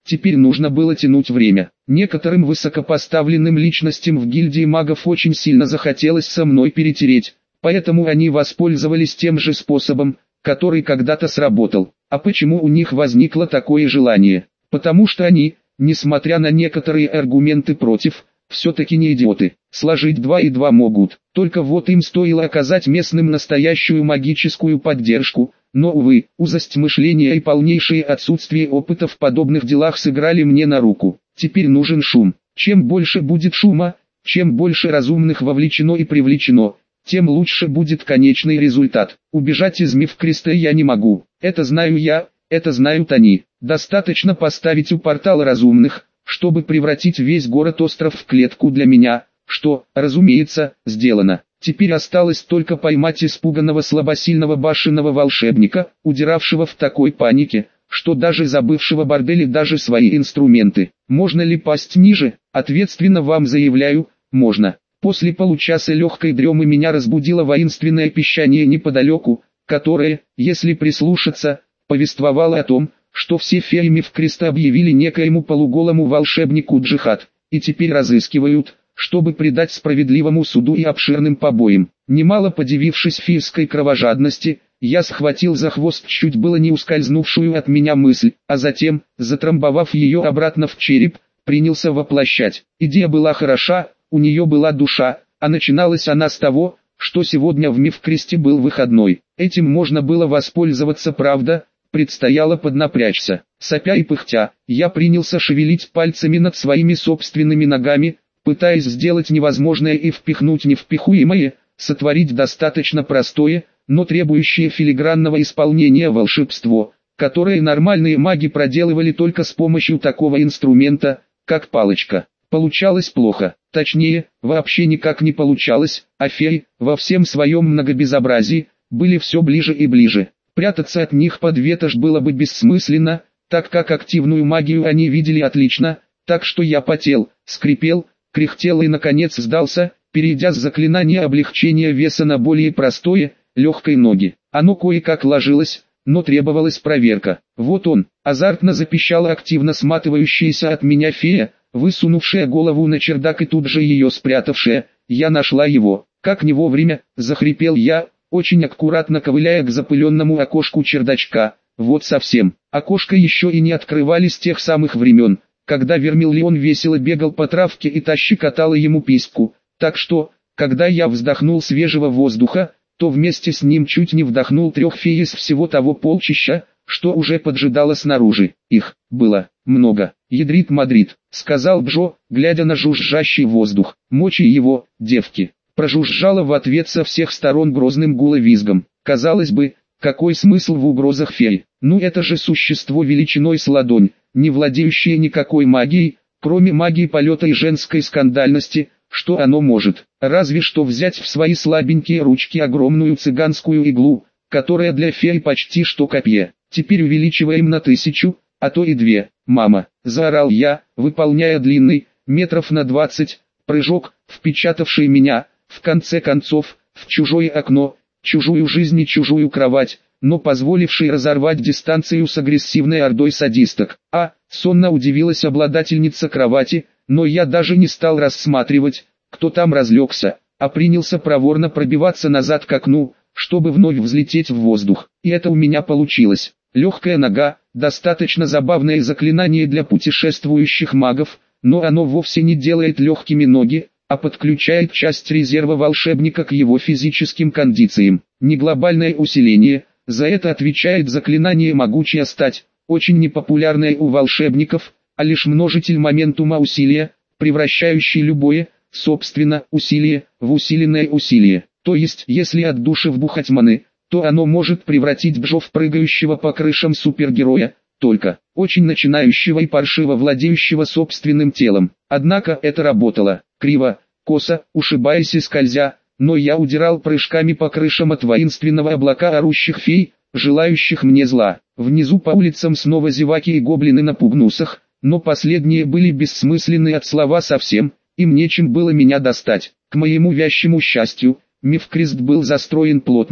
Теперь нужно было тянуть время. Некоторым высокопоставленным личностям в гильдии магов очень сильно захотелось со мной перетереть, поэтому они воспользовались тем же способом, который когда-то сработал. А почему у них возникло такое желание? Потому что они, несмотря на некоторые аргументы против, все-таки не идиоты. Сложить 2 и 2 могут. Только вот им стоило оказать местным настоящую магическую поддержку. Но, увы, узость мышления и полнейшее отсутствие опыта в подобных делах сыграли мне на руку. Теперь нужен шум. Чем больше будет шума, чем больше разумных вовлечено и привлечено, тем лучше будет конечный результат. Убежать из Мифкреста я не могу. Это знаю я, это знают они. Достаточно поставить у портала разумных, чтобы превратить весь город-остров в клетку для меня, что, разумеется, сделано. Теперь осталось только поймать испуганного слабосильного башенного волшебника, удиравшего в такой панике, что даже забывшего бордель и даже свои инструменты. Можно ли пасть ниже? Ответственно вам заявляю, можно. После получаса легкой дремы меня разбудило воинственное пищание неподалеку, которое, если прислушаться, повествовало о том, что все феи Мифкреста объявили некоему полуголому волшебнику джихад, и теперь разыскивают, чтобы предать справедливому суду и обширным побоям. Немало подивившись фейской кровожадности, я схватил за хвост чуть было не ускользнувшую от меня мысль, а затем, затрамбовав ее обратно в череп, принялся воплощать. Идея была хороша, у нее была душа, а начиналась она с того, что сегодня в Мифкресте был выходной. Этим можно было воспользоваться, правда, предстояло поднапрячься. Сопя и пыхтя, я принялся шевелить пальцами над своими собственными ногами, пытаясь сделать невозможное и впихнуть невпихуемое, сотворить достаточно простое, но требующее филигранного исполнения волшебство, которое нормальные маги проделывали только с помощью такого инструмента, как палочка. Получалось плохо, точнее, вообще никак не получалось, а феи, во всем своем многобезобразии, были все ближе и ближе. Прятаться от них под ветошь было бы бессмысленно, так как активную магию они видели отлично, так что я потел, скрипел, кряхтел и наконец сдался, перейдя с заклинания облегчения веса на более простое, легкой ноги. Оно кое-как ложилось, но требовалась проверка. Вот он, азартно запищала активно сматывающаяся от меня фея, высунувшая голову на чердак и тут же ее спрятавшая. Я нашла его. Как не вовремя, захрипел я, очень аккуратно ковыляя к запыленному окошку чердачка. Вот совсем. Окошко еще и не открывали с тех самых времен, когда Вермиллион весело бегал по травке и та щекотала ему письку. Так что, когда я вздохнул свежего воздуха, то вместе с ним чуть не вдохнул 3 фей из всего того полчища, что уже поджидало снаружи. Их было много. «Ядрит-мадрит», — сказал Бжо, глядя на жужжащий воздух. «Мочи его, девки». Прожужжало в ответ со всех сторон грозным гуловизгом. Казалось бы, какой смысл в угрозах феи? Ну это же существо величиной с ладонь, не владеющее никакой магией, кроме магии полета и женской скандальности. Что оно может? Разве что взять в свои слабенькие ручки огромную цыганскую иглу, которая для феи почти что копье. Теперь увеличиваем на 1000, а то и 2. «Мама!» – заорал я, выполняя длинный, метров на 20, прыжок, впечатавший меня, в конце концов, в чужое окно, чужую жизнь и чужую кровать, но позволивший разорвать дистанцию с агрессивной ордой садисток. Сонно удивилась обладательница кровати, но я даже не стал рассматривать, кто там разлегся, а принялся проворно пробиваться назад к окну, чтобы вновь взлететь в воздух. И это у меня получилось. Легкая нога, достаточно забавное заклинание для путешествующих магов, но оно вовсе не делает легкими ноги, а подключает часть резерва волшебника к его физическим кондициям. Не глобальное усиление, за это отвечает заклинание «Могучая стать», очень непопулярное у волшебников, а лишь множитель моментума усилия, превращающий любое, собственно, усилие, в усиленное усилие. То есть, если от души вбухать маны, то оно может превратить Бжо в прыгающего по крышам супергероя, только очень начинающего и паршиво владеющего собственным телом. Однако это работало, криво, косо, ушибаясь и скользя, но я удирал прыжками по крышам от воинственного облака орущих фей, желающих мне зла. Внизу по улицам снова зеваки и гоблины на пугнусах, но последние были бессмысленны от слова совсем, им нечем было меня достать. К моему вящему счастью, Мифкрест был застроен плотно,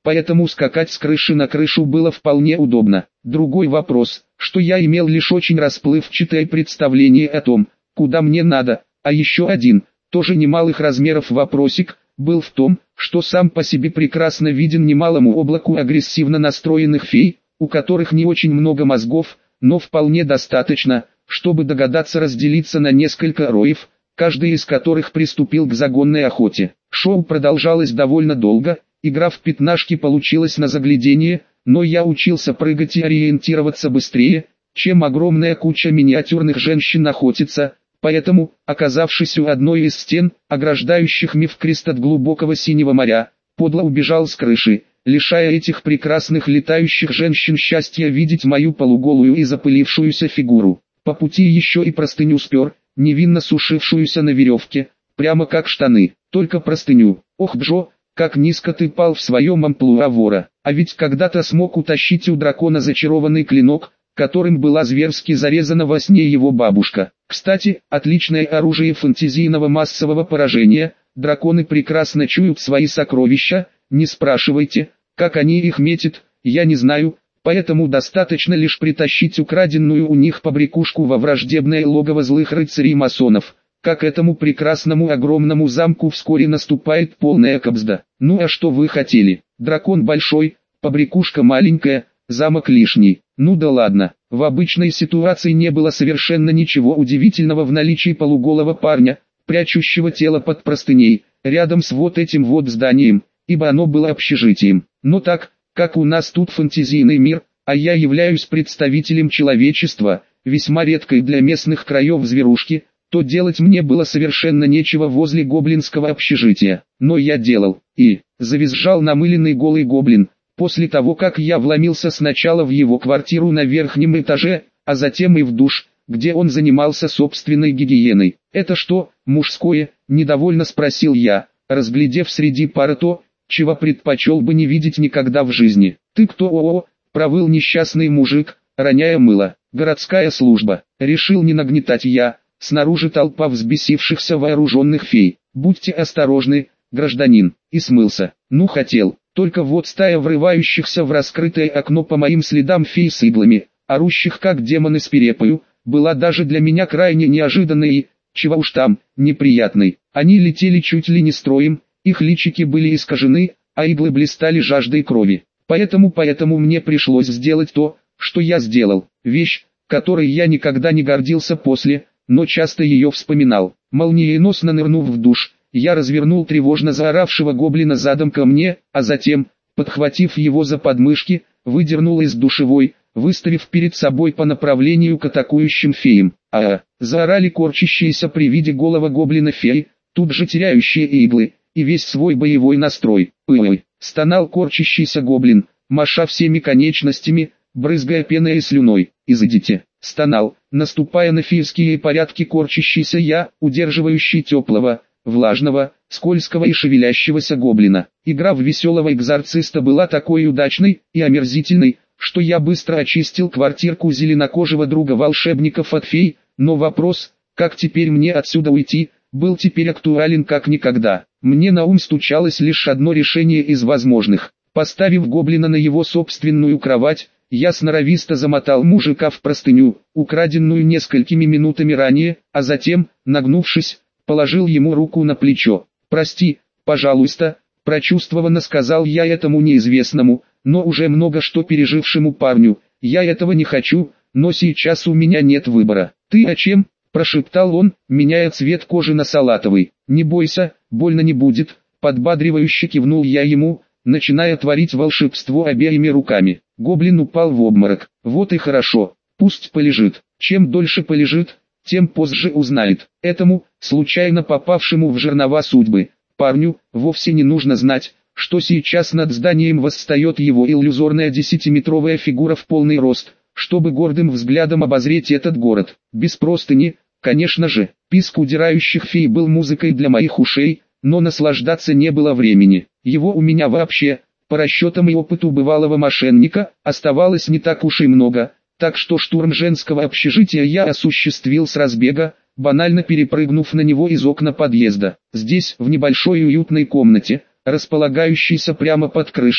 поэтому скакать с крыши на крышу было вполне удобно. Другой вопрос, что я имел лишь очень расплывчатое представление о том, куда мне надо, а еще один, тоже немалых размеров вопросик, был в том, что сам по себе прекрасно виден немалому облаку агрессивно настроенных фей, у которых не очень много мозгов, но вполне достаточно, чтобы догадаться разделиться на несколько роев, каждый из которых приступил к загонной охоте. Шоу продолжалось довольно долго, игра в пятнашки получилась на заглядение, но я учился прыгать и ориентироваться быстрее, чем огромная куча миниатюрных женщин охотится, поэтому, оказавшись у одной из стен, ограждающих Мифкрест от глубокого синего моря, подло убежал с крыши, лишая этих прекрасных летающих женщин счастья видеть мою полуголую и запылившуюся фигуру. По пути еще и простыню спер, невинно сушившуюся на веревке, прямо как штаны, только простыню. Ох, Джо, как низко ты пал в своем амплуа вора, а ведь когда-то смог утащить у дракона зачарованный клинок, которым была зверски зарезана во сне его бабушка. Кстати, отличное оружие фэнтезийного массового поражения, драконы прекрасно чуют свои сокровища, не спрашивайте, как они их метят, я не знаю, поэтому достаточно лишь притащить украденную у них побрякушку во враждебное логово злых рыцарей-масонов, как этому прекрасному огромному замку вскоре наступает полная кабзда. Ну а что вы хотели? Дракон большой, побрякушка маленькая, замок лишний. Ну да ладно, в обычной ситуации не было совершенно ничего удивительного в наличии полуголого парня, прячущего тело под простыней, рядом с вот этим вот зданием, ибо оно было общежитием. Но так, как у нас тут фэнтезийный мир, а я являюсь представителем человечества, весьма редкой для местных краев зверушки, то делать мне было совершенно нечего возле гоблинского общежития. Но я делал, и завизжал намыленный голый гоблин, после того как я вломился сначала в его квартиру на верхнем этаже, а затем и в душ, где он занимался собственной гигиеной. «Это что, мужское?» – недовольно спросил я, разглядев среди пары то, чего предпочел бы не видеть никогда в жизни. «Ты кто?» – провыл несчастный мужик, роняя мыло. «Городская служба». Решил не нагнетать я. Снаружи толпа взбесившихся вооруженных фей. «Будьте осторожны, гражданин», и смылся. Ну хотел, только вот стая врывающихся в раскрытое окно по моим следам фей с иглами, орущих как демоны с перепою, была даже для меня крайне неожиданной и, чего уж там, неприятной. Они летели чуть ли не строем, их личики были искажены, а иглы блистали жаждой крови. Поэтому мне пришлось сделать то, что я сделал, вещь, которой я никогда не гордился после, но часто ее вспоминал. Молниеносно нырнув в душ, я развернул тревожно заоравшего гоблина задом ко мне, а затем, подхватив его за подмышки, выдернул из душевой, выставив перед собой по направлению к атакующим феям. Заорали корчащиеся при виде голого гоблина феи, тут же теряющие иглы, и весь свой боевой настрой. Стонал корчащийся гоблин, маша всеми конечностями, брызгая пеной и слюной. «Изыдите!» Стонал, наступая на фейские порядки корчащийся я, удерживающий теплого, влажного, скользкого и шевелящегося гоблина. Игра в веселого экзорциста была такой удачной и омерзительной, что я быстро очистил квартирку зеленокожего друга волшебников от фей, но вопрос, как теперь мне отсюда уйти, был теперь актуален как никогда. Мне на ум стучалось лишь одно решение из возможных. Поставив гоблина на его собственную кровать, я сноровисто замотал мужика в простыню, украденную несколькими минутами ранее, а затем, нагнувшись, положил ему руку на плечо. «Прости, пожалуйста», – прочувствованно сказал я этому неизвестному, но уже много что пережившему парню. «Я этого не хочу, но сейчас у меня нет выбора». «Ты о чем?» – прошептал он, меняя цвет кожи на салатовый. «Не бойся, больно не будет», – подбадривающе кивнул я ему, начиная творить волшебство обеими руками. Гоблин упал в обморок. «Вот и хорошо, пусть полежит. Чем дольше полежит, тем позже узнает». Этому, случайно попавшему в жернова судьбы, парню, вовсе не нужно знать, что сейчас над зданием восстает его иллюзорная 10-метровая фигура в полный рост, чтобы гордым взглядом обозреть этот город. Без простыни, конечно же. Писк удирающих фей был музыкой для моих ушей, но наслаждаться не было времени. Его у меня вообще, по расчетам и опыту бывалого мошенника, оставалось не так уж и много, так что штурм женского общежития я осуществил с разбега, банально перепрыгнув на него из окна подъезда. Здесь, в небольшой уютной комнате, располагающейся прямо под крышей,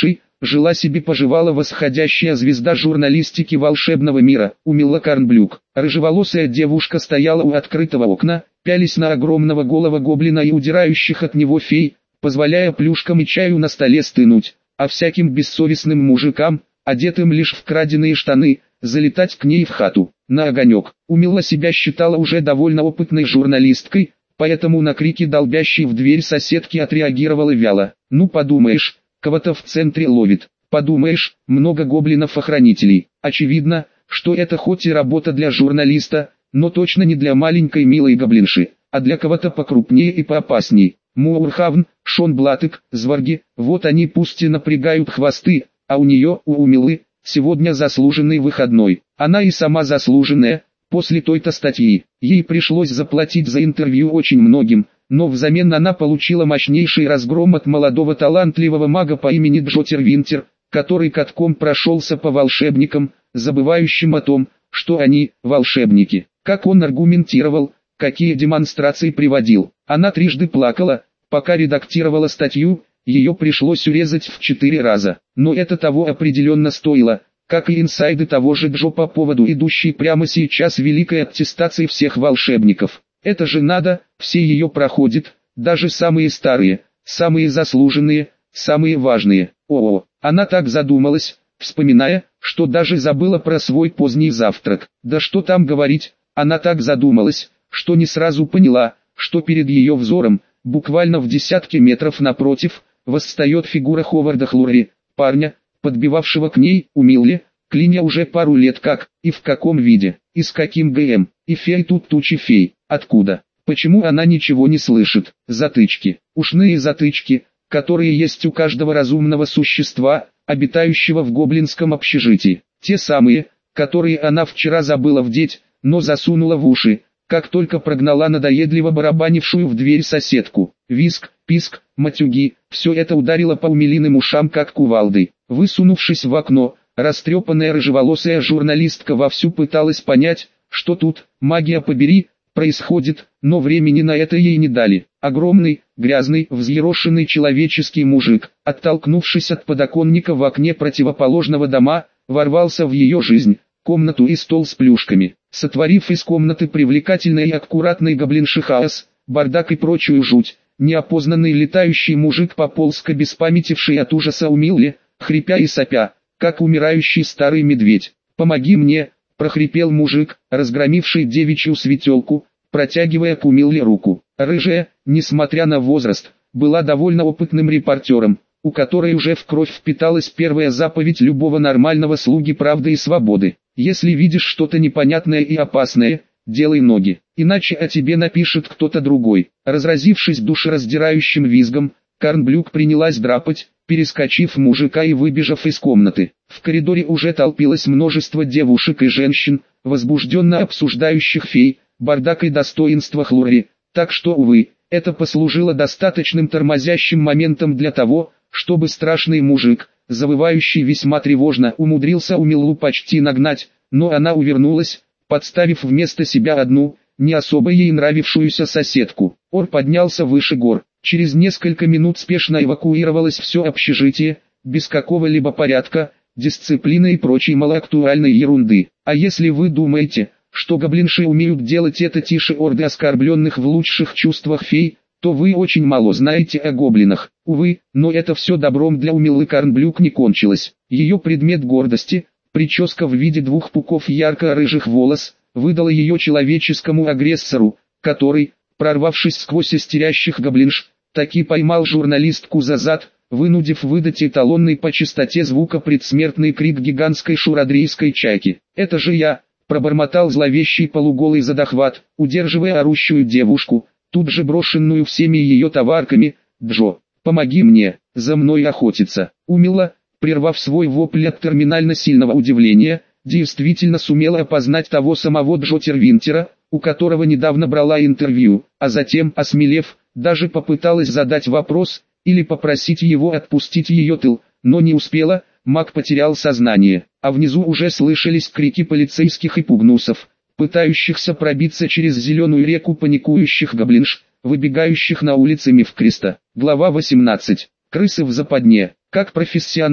жила себе поживала восходящая звезда журналистики волшебного мира, Умилла Корнблюк. Рыжеволосая девушка стояла у открытого окна, пялись на огромного голого гоблина и удирающих от него фей, позволяя плюшкам и чаю на столе стынуть, а всяким бессовестным мужикам, одетым лишь в краденые штаны, залетать к ней в хату, на огонек. Умилла себя считала уже довольно опытной журналисткой, поэтому на крики долбящей в дверь соседки отреагировала вяло. Ну подумаешь, кого-то в центре ловит. Подумаешь, много гоблинов-охранителей. Очевидно, что это хоть и работа для журналиста, но точно не для маленькой милой гоблинши, а для кого-то покрупнее и поопасней. Муурхавн, Шон Блатык, Зварги, вот они пусть и напрягают хвосты, а у нее, у Умилы, сегодня заслуженный выходной. Она и сама заслуженная, после той-то статьи. Ей пришлось заплатить за интервью очень многим, но взамен она получила мощнейший разгром от молодого талантливого мага по имени Джотер Винтер, который катком прошелся по волшебникам, забывающим о том, что они – волшебники. Как он аргументировал, какие демонстрации приводил. Она трижды плакала, пока редактировала статью, ее пришлось урезать в 4 раза. Но это того определенно стоило, как и инсайды того же Джо по поводу идущей прямо сейчас великой аттестации всех волшебников. Это же надо, все ее проходят, даже самые старые, самые заслуженные, самые важные. О-о, она так задумалась, вспоминая, что даже забыла про свой поздний завтрак. Да что там говорить, она так задумалась, что не сразу поняла, что перед ее взором, буквально в десятке метров напротив, восстает фигура Ховарда Хлури, парня, подбивавшего к ней, Умилле, клинья уже пару лет как, и в каком виде, и с каким ГМ, и фей тут тучи фей, откуда, почему она ничего не слышит, затычки, ушные затычки, которые есть у каждого разумного существа, обитающего в гоблинском общежитии, те самые, которые она вчера забыла вдеть, но засунула в уши, как только прогнала надоедливо барабанившую в дверь соседку. Визг, писк, матюги, все это ударило по Умилиным ушам как кувалдой. Высунувшись в окно, растрепанная рыжеволосая журналистка вовсю пыталась понять, что тут, магия побери, происходит, но времени на это ей не дали. Огромный, грязный, взъерошенный человеческий мужик, оттолкнувшись от подоконника в окне противоположного дома, ворвался в ее жизнь, комнату и стол с плюшками, сотворив из комнаты привлекательный и аккуратный гоблинши хаос, бардак и прочую жуть. Неопознанный летающий мужик пополз к обеспамятившей от ужаса Умилле, хрипя и сопя, как умирающий старый медведь. «Помоги мне!» – прохрипел мужик, разгромивший девичью светелку, протягивая к Умилле руку. Рыжая, несмотря на возраст, была довольно опытным репортером, у которой уже в кровь впиталась первая заповедь любого нормального слуги правды и свободы. Если видишь что-то непонятное и опасное, делай ноги, иначе о тебе напишет кто-то другой. Разразившись душераздирающим визгом, Корнблюк принялась драпать, перескочив мужика и выбежав из комнаты. В коридоре уже толпилось множество девушек и женщин, возбужденно обсуждающих фей, бардак и достоинства Хлури, так что, увы, это послужило достаточным тормозящим моментом для того, чтобы страшный мужик, завывающий весьма тревожно, умудрился Умиллу почти нагнать, но она увернулась, подставив вместо себя одну, не особо ей нравившуюся соседку. Ор поднялся выше гор. Через несколько минут спешно эвакуировалось все общежитие, без какого-либо порядка, дисциплины и прочей малоактуальной ерунды. А если вы думаете, что гоблинши умеют делать это тише орды оскорбленных в лучших чувствах фей, то вы очень мало знаете о гоблинах. Увы, но это все добром для Умиллы Корнблюк не кончилось. Ее предмет гордости, прическа в виде 2 пуков ярко-рыжих волос, выдала ее человеческому агрессору, который, прорвавшись сквозь истерящих гоблинш, таки поймал журналистку за зад, вынудив выдать эталонный по частоте звука предсмертный крик гигантской шурадрийской чайки. «Это же я!» – пробормотал зловещий полуголый задохват, удерживая орущую девушку, тут же брошенную всеми ее товарками. «Джо, помоги мне, за мной охотиться!» Умилла, прервав свой вопль от терминально сильного удивления, действительно сумела опознать того самого Джотер Винтера, у которого недавно брала интервью, а затем, осмелев, даже попыталась задать вопрос, или попросить его отпустить ее тыл, но не успела, маг потерял сознание, а внизу уже слышались крики полицейских и пугнусов, пытающихся пробиться через зеленую реку паникующих гоблинш, выбегающих на улицы Мифкреста. Глава 18. Крысы в западне. Как профессионал,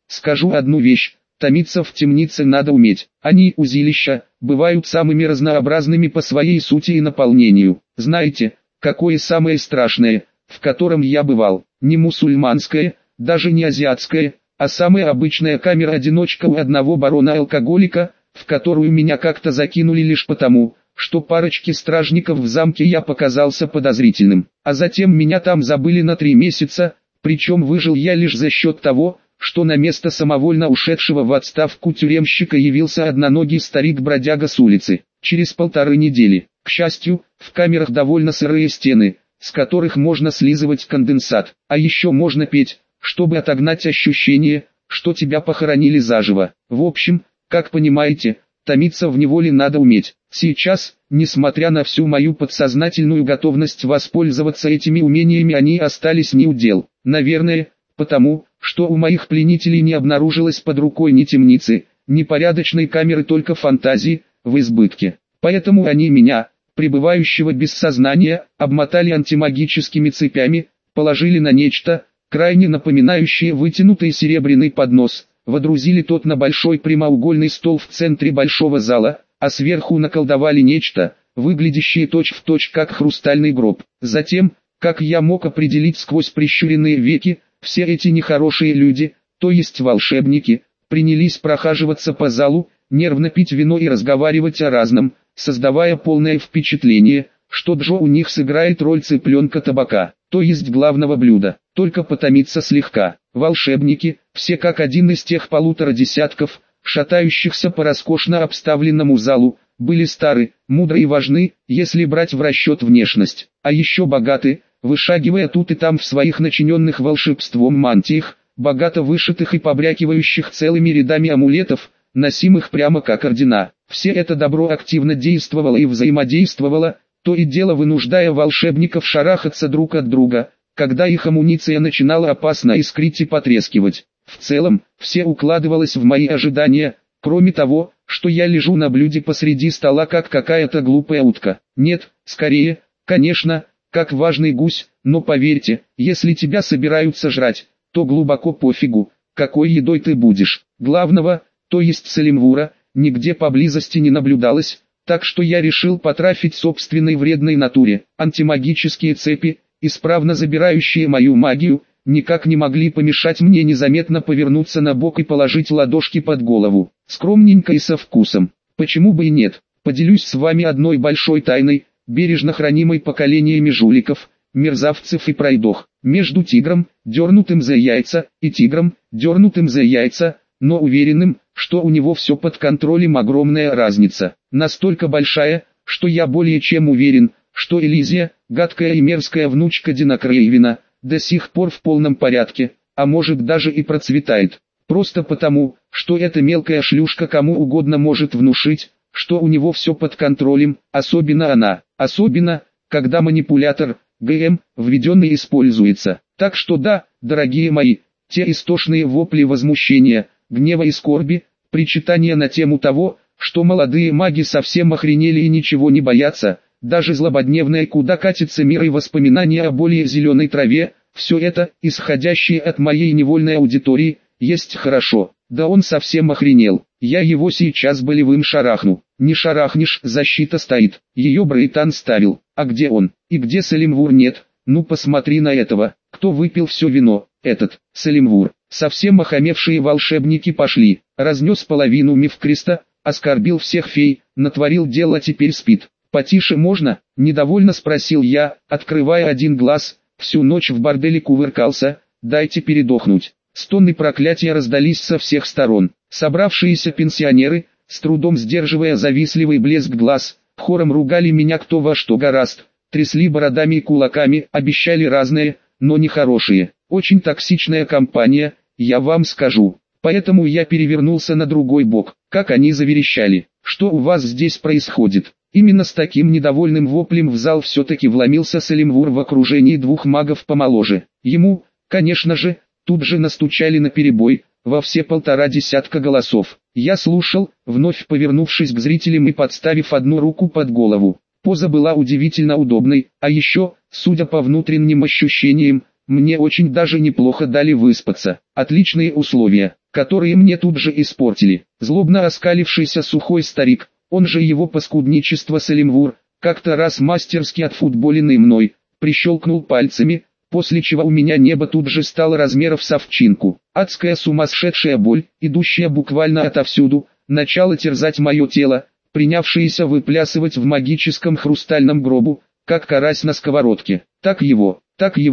скажу одну вещь. Томиться в темнице надо уметь. Они, узилища, бывают самыми разнообразными по своей сути и наполнению. Знаете, какое самое страшное, в котором я бывал? Не мусульманское, даже не азиатское, а самая обычная камера-одиночка у одного барона-алкоголика, в которую меня как-то закинули лишь потому, что парочке стражников в замке я показался подозрительным. А затем меня там забыли на 3 месяца, причем выжил я лишь за счет того, что на место самовольно ушедшего в отставку тюремщика явился одноногий старик-бродяга с улицы. Через 1,5 недели, к счастью, в камерах довольно сырые стены, с которых можно слизывать конденсат, а еще можно петь, чтобы отогнать ощущение, что тебя похоронили заживо. В общем, как понимаете, томиться в неволе надо уметь. Сейчас, несмотря на всю мою подсознательную готовность воспользоваться этими умениями, они остались неудел. Наверное, потому, что у моих пленителей не обнаружилось под рукой ни темницы, ни порядочной камеры, только фантазии, в избытке. Поэтому они меня, пребывающего без сознания, обмотали антимагическими цепями, положили на нечто, крайне напоминающее вытянутый серебряный поднос, водрузили тот на большой прямоугольный стол в центре большого зала, а сверху наколдовали нечто, выглядящее точь-в-точь как хрустальный гроб. Затем, как я мог определить сквозь прищуренные веки, все эти нехорошие люди, то есть волшебники, принялись прохаживаться по залу, нервно пить вино и разговаривать о разном, создавая полное впечатление, что Джо у них сыграет роль цыпленка табака, то есть главного блюда, только потомиться слегка. Волшебники, все как один из тех 1,5 десятков, шатающихся по роскошно обставленному залу, были стары, мудры и важны, если брать в расчет внешность, а еще богаты, вышагивая тут и там в своих начиненных волшебством мантиях, богато вышитых и побрякивающих целыми рядами амулетов, носимых прямо как ордена. Все это добро активно действовало и взаимодействовало, то и дело вынуждая волшебников шарахаться друг от друга, когда их амуниция начинала опасно искрить и потрескивать. В целом, все укладывалось в мои ожидания, кроме того, что я лежу на блюде посреди стола как какая-то глупая утка. Нет, скорее, конечно, как важный гусь, но поверьте, если тебя собираются жрать, то глубоко пофигу, какой едой ты будешь. Главного, то есть Салимвура, нигде поблизости не наблюдалось, так что я решил потрафить собственной вредной натуре. Антимагические цепи, исправно забирающие мою магию, никак не могли помешать мне незаметно повернуться на бок и положить ладошки под голову. Скромненько и со вкусом. Почему бы и нет? Поделюсь с вами одной большой тайной, бережно хранимой поколениями жуликов, мерзавцев и пройдох. Между тигром, дернутым за яйца, и тигром, дернутым за яйца, но уверенным, что у него все под контролем, огромная разница. Настолько большая, что я более чем уверен, что Элизия, гадкая и мерзкая внучка Дина Крейвина, до сих пор в полном порядке, а может даже и процветает. Просто потому, что эта мелкая шлюшка кому угодно может внушить, что у него все под контролем, особенно она. Особенно, когда манипулятор, ГМ, введенный используется. Так что да, дорогие мои, те истошные вопли возмущения, гнева и скорби, причитания на тему того, что молодые маги совсем охренели и ничего не боятся, даже злободневное «куда катится мир» и воспоминания о более зеленой траве, все это, исходящее от моей невольной аудитории, есть хорошо. Да он совсем охренел, я его сейчас болевым шарахну. Не шарахнешь, защита стоит, ее Брейтан ставил, а где он, и где Салимвур? Нет, ну посмотри на этого, кто выпил все вино, этот, Салимвур. Совсем охамевшие волшебники пошли, разнес половину Мифкреста, оскорбил всех фей, натворил дел, а теперь спит. «Потише можно?» – недовольно спросил я, открывая один глаз, всю ночь в борделе кувыркался, дайте передохнуть. Стоны проклятия раздались со всех сторон. Собравшиеся пенсионеры, с трудом сдерживая завистливый блеск глаз, хором ругали меня кто во что горазд, трясли бородами и кулаками, обещали разные, но нехорошие. Очень токсичная компания, я вам скажу. Поэтому я перевернулся на другой бок, как они заверещали. «Что у вас здесь происходит?» Именно с таким недовольным воплем в зал все-таки вломился Салимвур в окружении 2 магов помоложе. Ему, конечно же, тут же настучали наперебой, во все 1,5 десятка голосов. Я слушал, вновь повернувшись к зрителям и подставив одну руку под голову. Поза была удивительно удобной, а еще, судя по внутренним ощущениям, мне очень даже неплохо дали выспаться. Отличные условия. которые мне тут же испортили. Злобно оскалившийся сухой старик, он же его паскудничество Салимвур, как-то раз мастерски отфутболенный мной, прищелкнул пальцами, после чего у меня небо тут же стало размеров с овчинку. Адская сумасшедшая боль, идущая буквально отовсюду, начала терзать мое тело, принявшееся выплясывать в магическом хрустальном гробу, как карась на сковородке. Так его,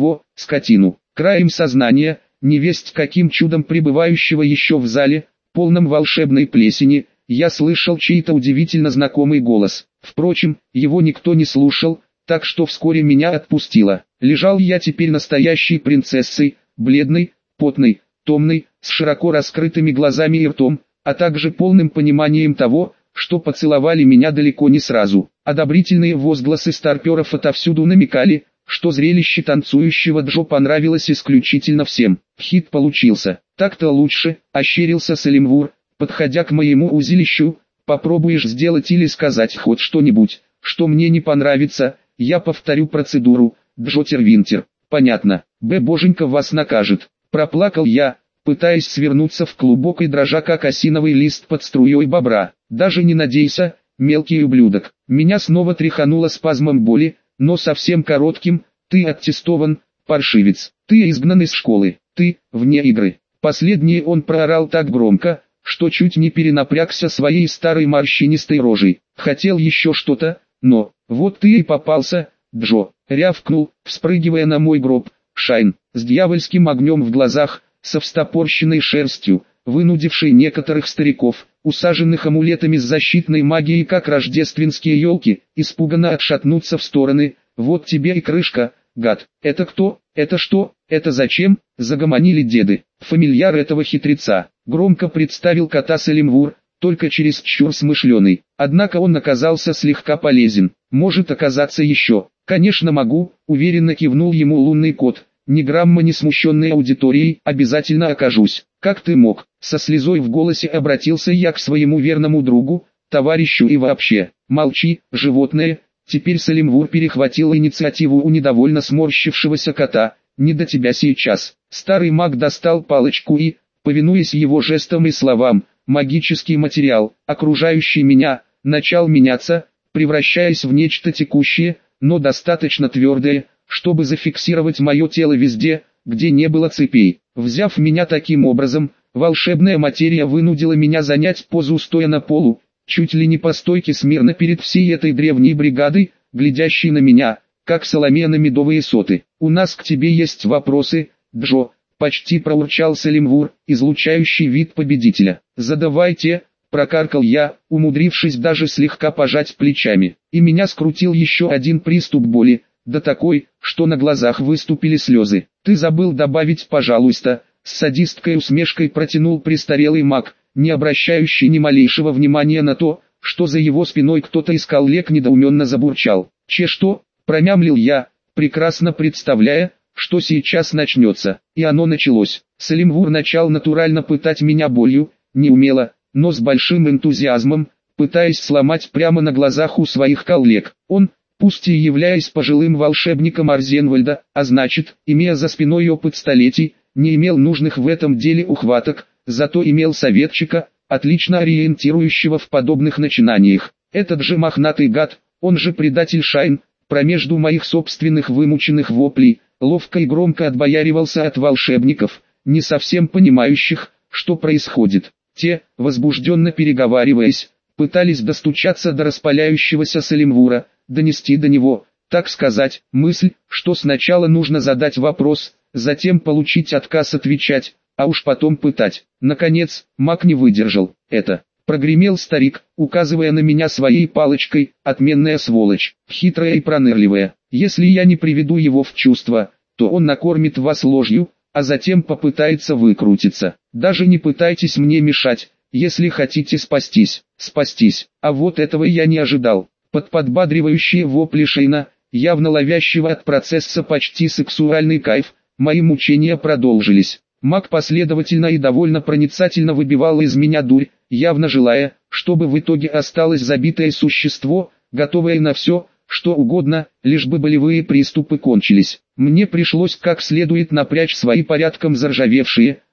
скотину. Краем сознания, невесть каким чудом пребывающего еще в зале, полном волшебной плесени, я слышал чей-то удивительно знакомый голос. Впрочем, его никто не слушал, так что вскоре меня отпустило. Лежал я теперь настоящей принцессой, бледной, потной, томной, с широко раскрытыми глазами и ртом, а также полным пониманием того, что поцеловали меня далеко не сразу. Одобрительные возгласы старперов отовсюду намекали, что зрелище танцующего Джо понравилось исключительно всем. Хит получился. Так-то лучше, ощерился Салимвур, подходя к моему узилищу. Попробуешь сделать или сказать хоть что-нибудь, что мне не понравится, я повторю процедуру, Джо Тервинтер. Понятно. Боженька вас накажет. Проплакал я, пытаясь свернуться в клубок и дрожа как осиновый лист под струей бобра. Даже не надейся, мелкий ублюдок. Меня снова тряхануло спазмом боли, но совсем коротким. Ты аттестован, паршивец. Ты изгнан из школы. Ты, вне игры. Последнее он проорал так громко, что чуть не перенапрягся своей старой морщинистой рожей. Хотел еще что-то, но, вот ты и попался, Джо, рявкнул, вспрыгивая на мой гроб, Шайн, с дьявольским огнем в глазах, со встопорщенной шерстью, вынудивший некоторых стариков, усаженных амулетами с защитной магией как рождественские елки, испуганно отшатнуться в стороны. Вот тебе и крышка, гад. Это кто? Это что? Это зачем? Загомонили деды. Фамильяр этого хитреца. Громко представил кота Салимвур, только чересчур смышленый. Однако он оказался слегка полезен. Может оказаться еще. Конечно могу, уверенно кивнул ему лунный кот. Ни грамма не смущенной аудиторией, обязательно окажусь. Как ты мог? Со слезой в голосе обратился я к своему верному другу, товарищу и вообще. Молчи, животное. Теперь Салимвур перехватил инициативу у недовольно сморщившегося кота. Не до тебя сейчас. Старый маг достал палочку и, повинуясь его жестам и словам, магический материал, окружающий меня, начал меняться, превращаясь в нечто текущее, но достаточно твердое, чтобы зафиксировать мое тело везде, где не было цепей. Взяв меня таким образом, волшебная материя вынудила меня занять позу стоя на полу, чуть ли не по стойке смирно перед всей этой древней бригадой, глядящей на меня, как Соломея на медовые соты. «У нас к тебе есть вопросы, Джо», — почти проурчал Салимвур, излучающий вид победителя. «Задавайте», — прокаркал я, умудрившись даже слегка пожать плечами. И меня скрутил еще один приступ боли, да такой, что на глазах выступили слезы. «Ты забыл добавить, пожалуйста», — с садистской усмешкой протянул престарелый маг, не обращающий ни малейшего внимания на то, что за его спиной кто-то из коллег недоуменно забурчал. «Что?» — промямлил я, прекрасно представляя, что сейчас начнется. И оно началось. Салимвур начал натурально пытать меня болью, неумело, но с большим энтузиазмом, пытаясь сломать прямо на глазах у своих коллег. Он, пусть и являясь пожилым волшебником Арзенвальда, а значит, имея за спиной опыт столетий, не имел нужных в этом деле ухваток, зато имел советчика, отлично ориентирующего в подобных начинаниях. Этот же мохнатый гад, он же предатель Шайн, промежду моих собственных вымученных воплей, ловко и громко отбояривался от волшебников, не совсем понимающих, что происходит. Те, возбужденно переговариваясь, пытались достучаться до распаляющегося Салимвура, донести до него, так сказать, мысль, что сначала нужно задать вопрос, затем получить отказ отвечать, а уж потом пытать. Наконец, маг не выдержал. «Это», — прогремел старик, указывая на меня своей палочкой, «отменная сволочь, хитрая и пронырливая. Если я не приведу его в чувство, то он накормит вас ложью, а затем попытается выкрутиться. Даже не пытайтесь мне мешать, если хотите спастись». Спастись. А вот этого я не ожидал. Под подбадривающие вопли Шейна, явно ловящего от процесса почти сексуальный кайф, мои мучения продолжились. Маг последовательно и довольно проницательно выбивал из меня дурь, явно желая, чтобы в итоге осталось забитое существо, готовое на все, что угодно, лишь бы болевые приступы кончились. Мне пришлось как следует напрячь свои порядком заржавевшие,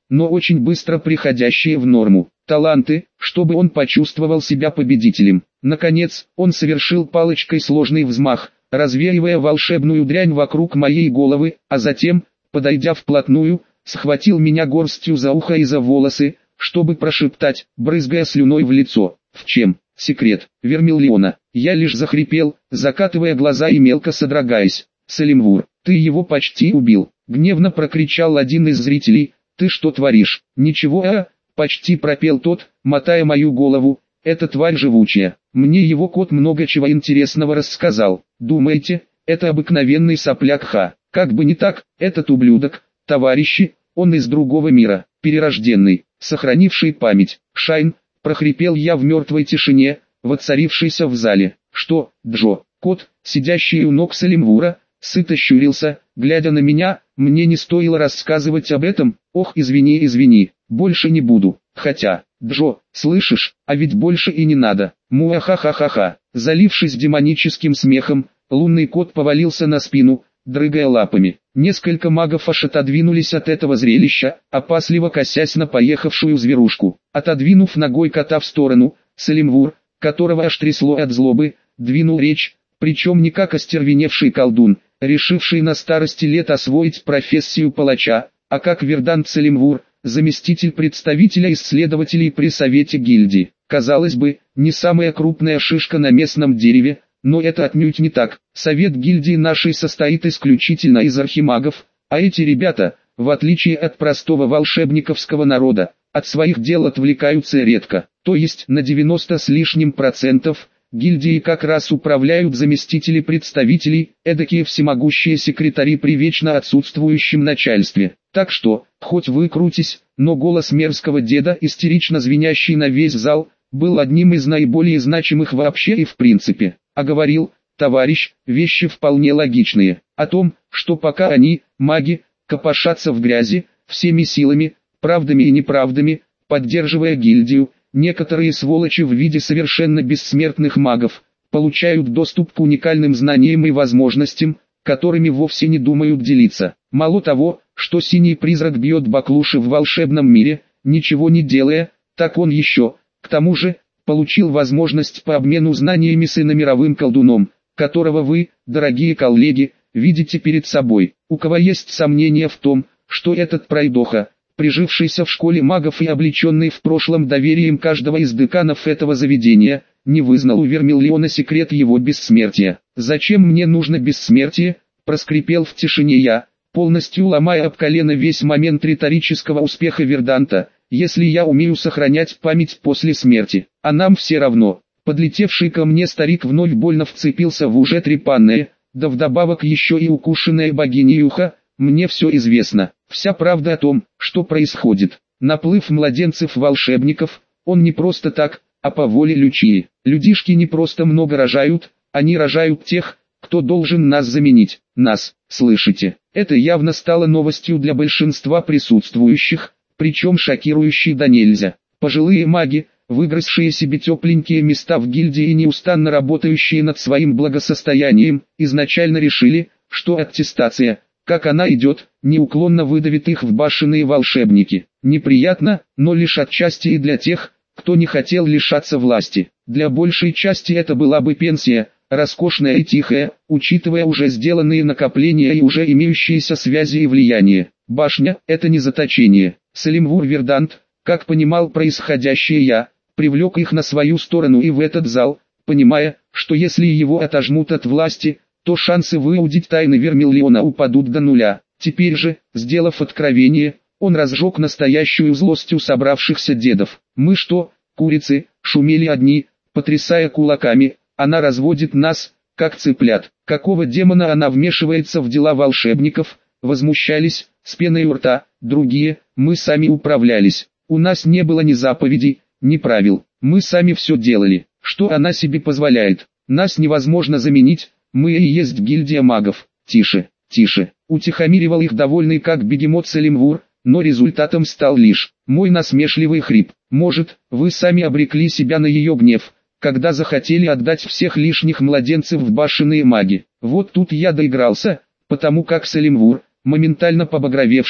но очень быстро приходящие в норму. Таланты, чтобы он почувствовал себя победителем. Наконец, он совершил палочкой сложный взмах, развеивая волшебную дрянь вокруг моей головы, а затем, подойдя вплотную, схватил меня горстью за ухо и за волосы, чтобы прошептать, брызгая слюной в лицо: «В чем секрет, Вермиллиона?» Я лишь захрипел, закатывая глаза и мелко содрогаясь. «Салимвур, ты его почти убил!» — гневно прокричал один из зрителей. «Ты что творишь?» «Ничего, почти пропел тот, мотая мою голову. «Эта тварь живучая. Мне его кот много чего интересного рассказал. Думаете, это обыкновенный сопляк Ха? Как бы не так, этот ублюдок, товарищи, он из другого мира, перерожденный, сохранивший память». «Шайн!» — прохрипел я в мертвой тишине, воцарившейся в зале. «Что, Джо?» Кот, сидящий у ног Салимвура, сыто щурился, глядя на меня. Мне не стоило рассказывать об этом. «Ох, извини, больше не буду. Хотя, Джо, слышишь, а ведь больше и не надо». Муахахахаха. Залившись демоническим смехом, лунный кот повалился на спину, дрыгая лапами. Несколько магов аж отодвинулись от этого зрелища, опасливо косясь на поехавшую зверушку. Отодвинув ногой кота в сторону, Салимвур, которого аж трясло от злобы, двинул речь, причем не как остервеневший колдун, решивший на старости лет освоить профессию палача, а как Вердант Салимвур, заместитель представителя исследователей при совете гильдии. Казалось бы, не самая крупная шишка на местном дереве, но это отнюдь не так. Совет гильдии нашей состоит исключительно из архимагов, а эти ребята, в отличие от простого волшебниковского народа, от своих дел отвлекаются редко, то есть на 90 с лишним процентов. Гильдии как раз управляют заместители представителей, эдакие всемогущие секретари при вечно отсутствующем начальстве. Так что, хоть выкрутись, но голос мерзкого деда, истерично звенящий на весь зал, был одним из наиболее значимых вообще и в принципе. А говорил, товарищ, вещи вполне логичные, о том, что пока они, маги, копошатся в грязи, всеми силами, правдами и неправдами, поддерживая гильдию, некоторые сволочи в виде совершенно бессмертных магов, получают доступ к уникальным знаниям и возможностям, которыми вовсе не думают делиться. Мало того, что синий призрак бьет баклуши в волшебном мире, ничего не делая, так он еще, к тому же, получил возможность по обмену знаниями с иномировым колдуном, которого вы, дорогие коллеги, видите перед собой. У кого есть сомнения в том, что этот пройдоха, прижившийся в школе магов и облеченный в прошлом доверием каждого из деканов этого заведения, не вызнал у Вермиллиона секрет его бессмертия? «Зачем мне нужно бессмертие?» — проскрипел в тишине я, полностью ломая об колено весь момент риторического успеха Верданта, «если я умею сохранять память после смерти. А нам все равно». Подлетевший ко мне старик вновь больно вцепился в уже трепанное, да вдобавок еще и укушенное богиней ухо. «Мне все известно, вся правда о том, что происходит. Наплыв младенцев-волшебников, он не просто так, а по воле Лючии. Людишки не просто много рожают, они рожают тех, кто должен нас заменить. Нас, слышите?» Это явно стало новостью для большинства присутствующих, причем шокирующей до нельзя. Пожилые маги, выгрызшие себе тепленькие места в гильдии и неустанно работающие над своим благосостоянием, изначально решили, что аттестация, как она идет, неуклонно выдавит их в башенные волшебники. Неприятно, но лишь отчасти и для тех, кто не хотел лишаться власти. Для большей части это была бы пенсия, роскошная и тихая, учитывая уже сделанные накопления и уже имеющиеся связи и влияние. Башня – это не заточение. Салимвур Вердант, как понимал происходящее я, привлек их на свою сторону и в этот зал, понимая, что если его отожмут от власти, то шансы выудить тайны Вермиллиона упадут до нуля. Теперь же, сделав откровение, он разжег настоящую злость у собравшихся дедов. «Мы что, курицы?» — шумели одни, потрясая кулаками. «Она разводит нас, как цыплят. Какого демона она вмешивается в дела волшебников?» — возмущались, с пеной у рта, другие. «Мы сами управлялись. У нас не было ни заповедей, ни правил. Мы сами все делали. Что она себе позволяет? Нас невозможно заменить. Мы и есть гильдия магов». «Тише, тише», — утихомиривал их довольный как бегемот Салимвур, но результатом стал лишь мой насмешливый хрип. «Может, вы сами обрекли себя на ее гнев, когда захотели отдать всех лишних младенцев в башенные маги». Вот тут я доигрался, потому как Салимвур, моментально побагровевший,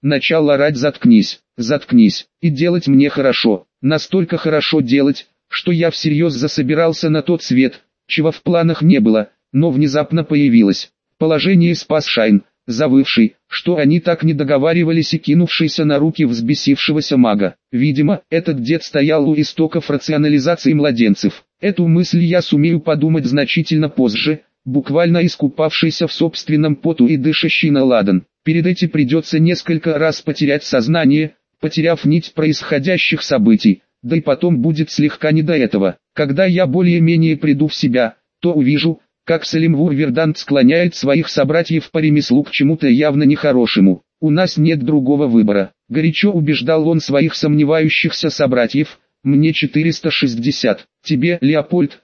начал орать: заткнись, заткнись, и делать мне хорошо, настолько хорошо делать, что я всерьез засобирался на тот свет, чего в планах не было, но внезапно появилось. Положение спас Шайн, завывший, что они так не договаривались и кинувшийся на руки взбесившегося мага. Видимо, этот дед стоял у истоков рационализации младенцев. Эту мысль я сумею подумать значительно позже, буквально искупавшийся в собственном поту и дышащий на ладан. Перед этим придется несколько раз потерять сознание, потеряв нить происходящих событий, да и потом будет слегка не до этого. Когда я более-менее приду в себя, то увижу, как Салимвур Вердант склоняет своих собратьев по ремеслу к чему-то явно нехорошему. «У нас нет другого выбора», — горячо убеждал он своих сомневающихся собратьев. «Мне 460, тебе, Леопольд,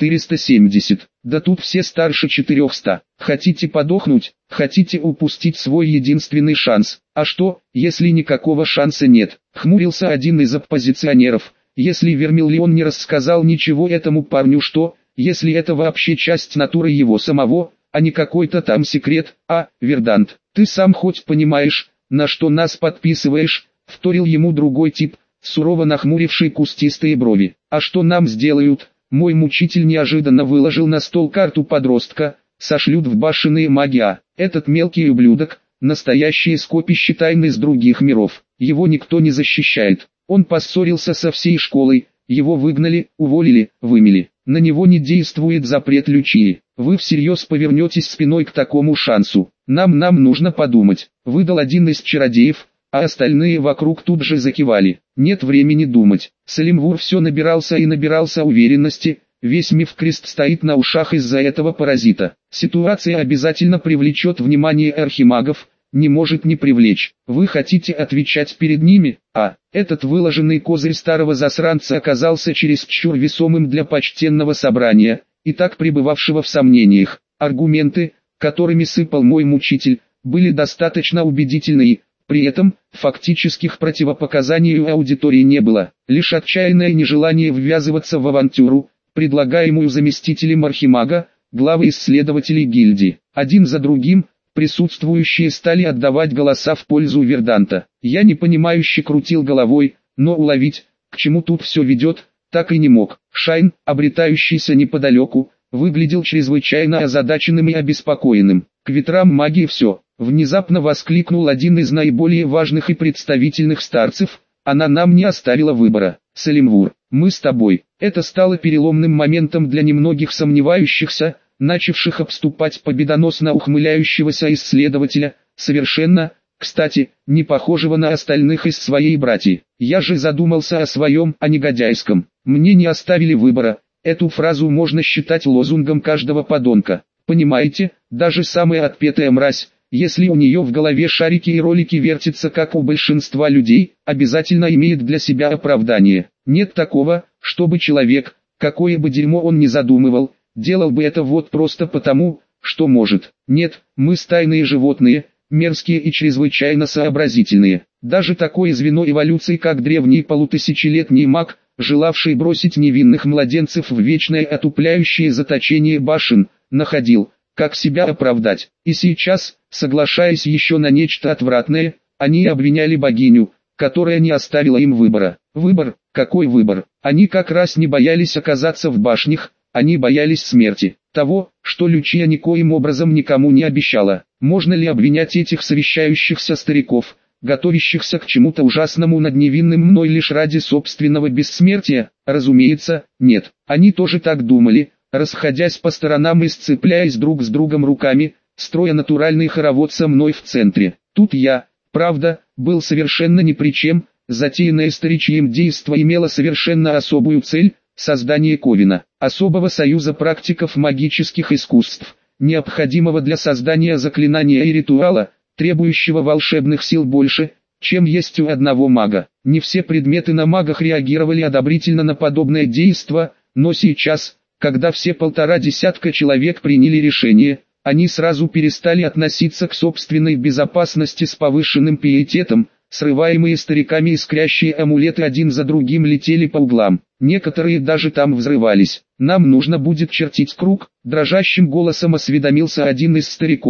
470, да тут все старше 400. Хотите подохнуть, хотите упустить свой единственный шанс? А что, если никакого шанса нет?» — хмурился один из оппозиционеров. «Если Вермиллион не рассказал ничего этому парню, что, если это вообще часть натуры его самого, а не какой-то там секрет? А, Вердант, ты сам хоть понимаешь, на что нас подписываешь?» — вторил ему другой тип, сурово нахмуривший кустистые брови. «А что нам сделают?» Мой мучитель неожиданно выложил на стол карту подростка. «Сошлют в башенные маги, а этот мелкий ублюдок, настоящее скопище тайн из других миров. Его никто не защищает. Он поссорился со всей школой, его выгнали, уволили, вымели. На него не действует запрет Лючии. Вы всерьез повернетесь спиной к такому шансу? Нам нужно подумать», — выдал один из чародеев, а остальные вокруг тут же закивали. «Нет времени думать». Салимвур все набирался и набирался уверенности, весь Мифкрест стоит на ушах из-за этого паразита. Ситуация обязательно привлечет внимание архимагов, не может не привлечь. Вы хотите отвечать перед ними? А, этот выложенный козырь старого засранца оказался чересчур весомым для почтенного собрания, и так пребывавшего в сомнениях. Аргументы, которыми сыпал мой мучитель, были достаточно убедительны и, при этом, фактических противопоказаний у аудитории не было, лишь отчаянное нежелание ввязываться в авантюру, предлагаемую заместителем архимага, главы исследователей гильдии. Один за другим, присутствующие стали отдавать голоса в пользу Верданта. Я непонимающе крутил головой, но уловить, к чему тут все ведет, так и не мог. Шайн, обретающийся неподалеку, выглядел чрезвычайно озадаченным и обеспокоенным. «К ветрам магии все!» — внезапно воскликнул один из наиболее важных и представительных старцев. «Она нам не оставила выбора. Салимвур, мы с тобой». Это стало переломным моментом для немногих сомневающихся, начавших обступать победоносно ухмыляющегося исследователя, совершенно, кстати, не похожего на остальных из своей братьи. Я же задумался о своем, о негодяйском. «Мне не оставили выбора». Эту фразу можно считать лозунгом каждого подонка. Понимаете, даже самая отпетая мразь, если у нее в голове шарики и ролики вертятся как у большинства людей, обязательно имеет для себя оправдание. Нет такого, чтобы человек, какое бы дерьмо он ни задумывал, делал бы это вот просто потому, что может. Нет, мы стайные животные, мерзкие и чрезвычайно сообразительные. Даже такое звено эволюции, как древний полутысячелетний маг, желавший бросить невинных младенцев в вечное отупляющее заточение башен, находил, как себя оправдать. И сейчас, соглашаясь еще на нечто отвратное, они обвиняли богиню, которая не оставила им выбора. Выбор? Какой выбор? Они как раз не боялись оказаться в башнях, они боялись смерти. Того, что Лючия никоим образом никому не обещала. Можно ли обвинять этих совещающихся стариков, готовящихся к чему-то ужасному над невинным мной лишь ради собственного бессмертия? Разумеется, нет. Они тоже так думали, расходясь по сторонам и сцепляясь друг с другом руками, строя натуральный хоровод со мной в центре. Тут я, правда, был совершенно ни при чем, затеянное старичьим действо имело совершенно особую цель – создание Ковина, особого союза практиков магических искусств, необходимого для создания заклинания и ритуала, требующего волшебных сил больше, чем есть у одного мага. Не все предметы на магах реагировали одобрительно на подобное действо, но сейчас, когда все 1,5 десятка человек приняли решение, они сразу перестали относиться к собственной безопасности с повышенным пиететом. Срываемые стариками искрящие амулеты один за другим летели по углам. Некоторые даже там взрывались. «Нам нужно будет чертить круг», — дрожащим голосом осведомился один из стариков,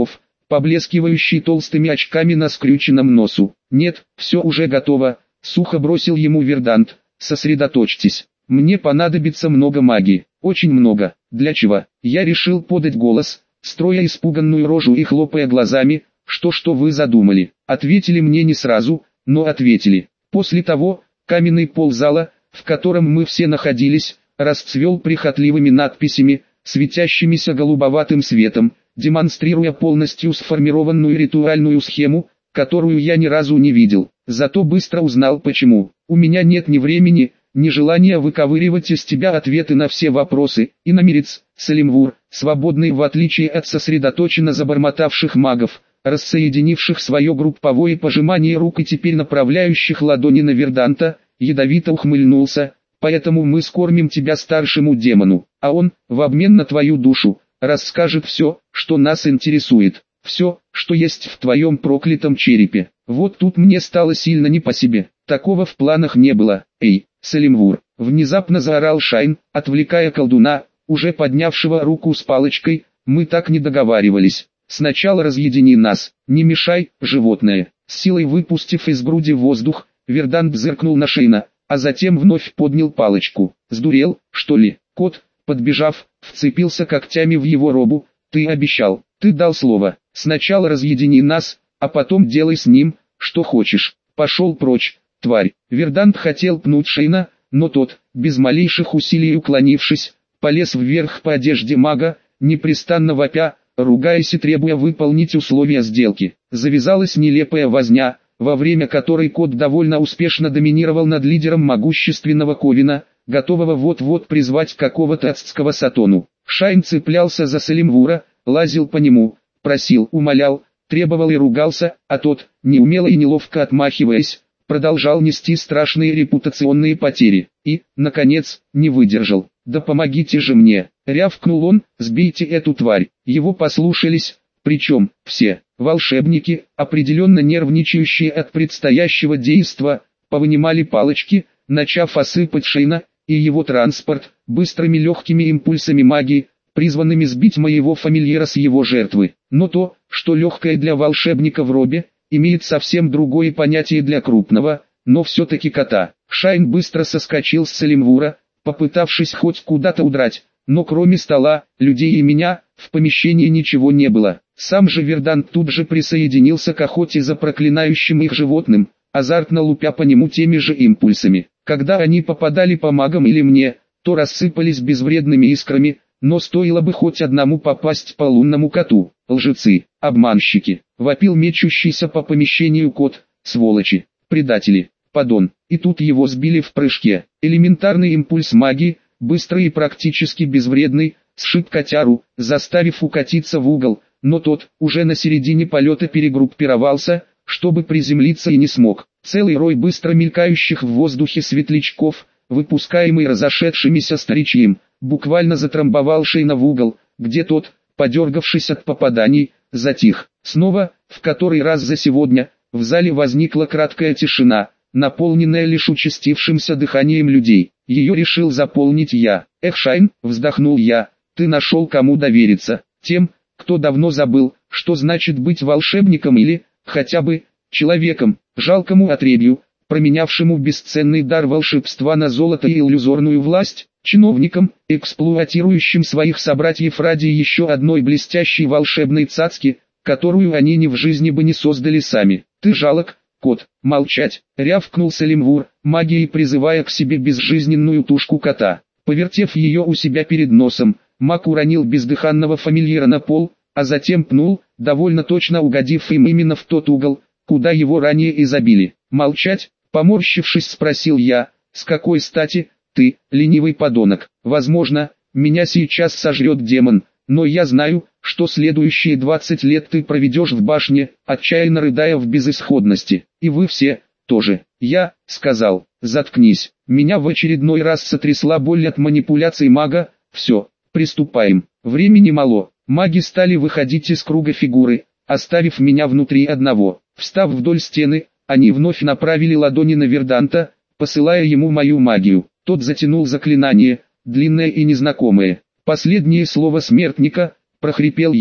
поблескивающий толстыми очками на скрюченном носу. «Нет, все уже готово», — сухо бросил ему Вердант. «Сосредоточьтесь. Мне понадобится много магии, очень много. Для чего?» Я решил подать голос, строя испуганную рожу и хлопая глазами. «Что вы задумали?» Ответили мне не сразу, но ответили. После того, каменный пол зала, в котором мы все находились, расцвел прихотливыми надписями, светящимися голубоватым светом, демонстрируя полностью сформированную ритуальную схему, которую я ни разу не видел. Зато быстро узнал почему. У меня нет ни времени, ни желания выковыривать из тебя ответы на все вопросы. Иномерец, Салимвур, свободный в отличие от сосредоточенно забормотавших магов, рассоединивших свое групповое пожимание рук и теперь направляющих ладони на Верданта, ядовито ухмыльнулся. «Поэтому мы скормим тебя старшему демону, а он, в обмен на твою душу, расскажет все, что нас интересует, все, что есть в твоем проклятом черепе». Вот тут мне стало сильно не по себе, такого в планах не было. «Эй, Салимвур!» — внезапно заорал Шайн, отвлекая колдуна, уже поднявшего руку с палочкой. «Мы так не договаривались. Сначала разъедини нас, не мешай, животное». С силой выпустив из груди воздух, Вердант зыркнул на Шейна, а затем вновь поднял палочку. «Сдурел, что ли?» Кот, подбежав, вцепился когтями в его робу. «Ты обещал, ты дал слово. Сначала разъедини нас, а потом делай с ним, что хочешь. Пошел прочь, тварь». Вердант хотел пнуть Шейна, но тот, без малейших усилий уклонившись, полез вверх по одежде мага, непрестанно вопя, ругаясь и требуя выполнить условия сделки. Завязалась нелепая возня, во время которой кот довольно успешно доминировал над лидером могущественного Ковина, готового вот-вот призвать какого-то ацтского сатону. Шайн цеплялся за Салимвура, лазил по нему, просил, умолял, требовал и ругался, а тот, неумело и неловко отмахиваясь, продолжал нести страшные репутационные потери. И, наконец, не выдержал. «Да помогите же мне!» — рявкнул он. «Сбейте эту тварь!» Его послушались, причем все. Волшебники, определенно нервничающие от предстоящего действа, повынимали палочки, начав осыпать Шейна и его транспорт быстрыми легкими импульсами магии, призванными сбить моего фамильяра с его жертвы. Но то, что легкое для волшебника в робе, имеет совсем другое понятие для крупного, но все-таки кота. Шайн быстро соскочил с Салимвура, попытавшись хоть куда-то удрать, но кроме стола, людей и меня, в помещении ничего не было. Сам же Вердант тут же присоединился к охоте за проклинающим их животным, азартно лупя по нему теми же импульсами. Когда они попадали по магам или мне, то рассыпались безвредными искрами, но стоило бы хоть одному попасть по лунному коту. «Лжецы, обманщики!» — вопил мечущийся по помещению кот. «Сволочи, предатели, подон!» И тут его сбили в прыжке. Элементарный импульс магии, быстрый и практически безвредный, сшиб котяру, заставив укатиться в угол, но тот, уже на середине полета перегруппировался, чтобы приземлиться и не смог. Целый рой быстро мелькающих в воздухе светлячков, выпускаемый разошедшимися старичьим, буквально затрамбовал Шейна в угол, где тот, подергавшись от попаданий, затих. Снова, в который раз за сегодня, в зале возникла краткая тишина, наполненная лишь участившимся дыханием людей. Ее решил заполнить я. «Эх, Шайн», — вздохнул я, — «ты нашел кому довериться, тем, кто давно забыл, что значит быть волшебником или, хотя бы, человеком, жалкому отребью, променявшему бесценный дар волшебства на золото и иллюзорную власть, чиновникам, эксплуатирующим своих собратьев ради еще одной блестящей волшебной цацки, которую они ни в жизни бы не создали сами. Ты жалок, кот». «Молчать!» — рявкнул Салимвур, магией призывая к себе безжизненную тушку кота. Повертев ее у себя перед носом, маг уронил бездыханного фамильяра на пол, а затем пнул, довольно точно угодив им именно в тот угол, куда его ранее и забили. «Молчать?» — поморщившись спросил я. «С какой стати, ты, ленивый подонок? Возможно, меня сейчас сожрет демон, но я знаю, что следующие 20 лет ты проведешь в башне, отчаянно рыдая в безысходности. И вы все, тоже». Я сказал: «Заткнись». Меня в очередной раз сотрясла боль от манипуляций мага. «Все, приступаем. Времени мало». Маги стали выходить из круга фигуры, оставив меня внутри одного. Встав вдоль стены, они вновь направили ладони на Верданта, посылая ему мою магию. Тот затянул заклинание, длинное и незнакомое. «Последнее слово смертника», — прохрипел я,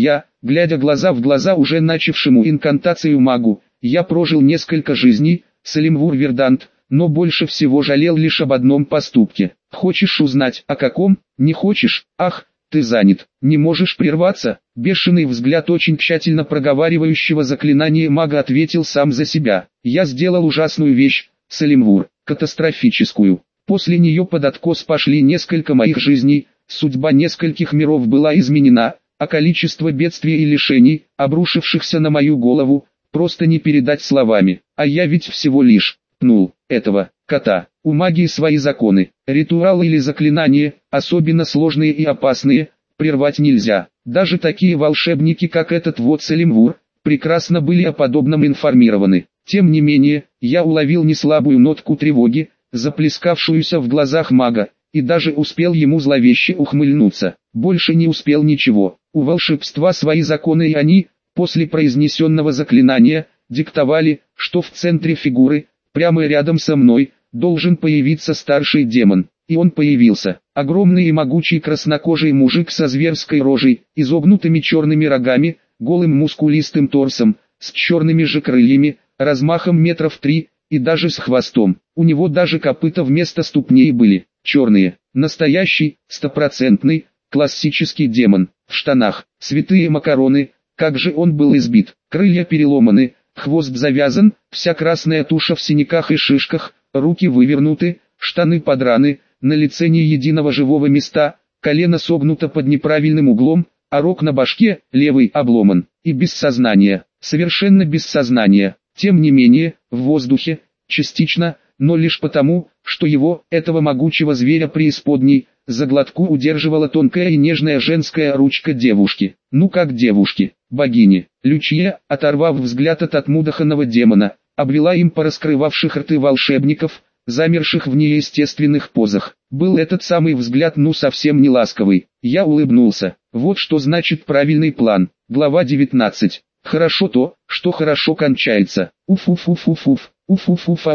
глядя глаза в глаза уже начавшему инкантацию магу. Я прожил несколько жизней, Салимвур Вердант, но больше всего жалел лишь об одном поступке. Хочешь узнать, о каком? Не хочешь? Ах, ты занят, не можешь прерваться. Бешеный взгляд очень тщательно проговаривающего заклинание мага ответил сам за себя. Я сделал ужасную вещь, Салимвур, катастрофическую. После нее под откос пошли несколько моих жизней, судьба нескольких миров была изменена, а количество бедствий и лишений, обрушившихся на мою голову, просто не передать словами. А я ведь всего лишь пнул этого кота. У магии свои законы, ритуалы или заклинания, особенно сложные и опасные, прервать нельзя. Даже такие волшебники, как этот вот Салимвур, прекрасно были о подобном информированы. Тем не менее, я уловил неслабую нотку тревоги, заплескавшуюся в глазах мага, и даже успел ему зловеще ухмыльнуться. Больше не успел ничего. У волшебства свои законы, и они, после произнесенного заклинания, диктовали, что в центре фигуры, прямо рядом со мной, должен появиться старший демон. И он появился. Огромный и могучий краснокожий мужик со зверской рожей, изогнутыми черными рогами, голым мускулистым торсом, с черными же крыльями, размахом метров 3, и даже с хвостом. У него даже копыта вместо ступней были, черные. Настоящий, стопроцентный, классический демон. В штанах, святые макароны, как же он был избит. Крылья переломаны, хвост завязан, вся красная туша в синяках и шишках, руки вывернуты, штаны подраны, на лице ни единого живого места, колено согнуто под неправильным углом, а рог на башке, левый, обломан, и без сознания, совершенно без сознания. Тем не менее, в воздухе, частично, но лишь потому, что его, этого могучего зверя преисподней, за глотку удерживала тонкая и нежная женская ручка девушки. Ну как девушки, богини. Лючия, оторвав взгляд от отмудоханного демона, обвела им пораскрывавших рты волшебников, замерших в неестественных позах. Был этот самый взгляд совсем не ласковый. Я улыбнулся. Вот что значит правильный план. Глава 19. Хорошо то, что хорошо кончается. Уф-уф-уф-уф-уф. Уф-уф-уф.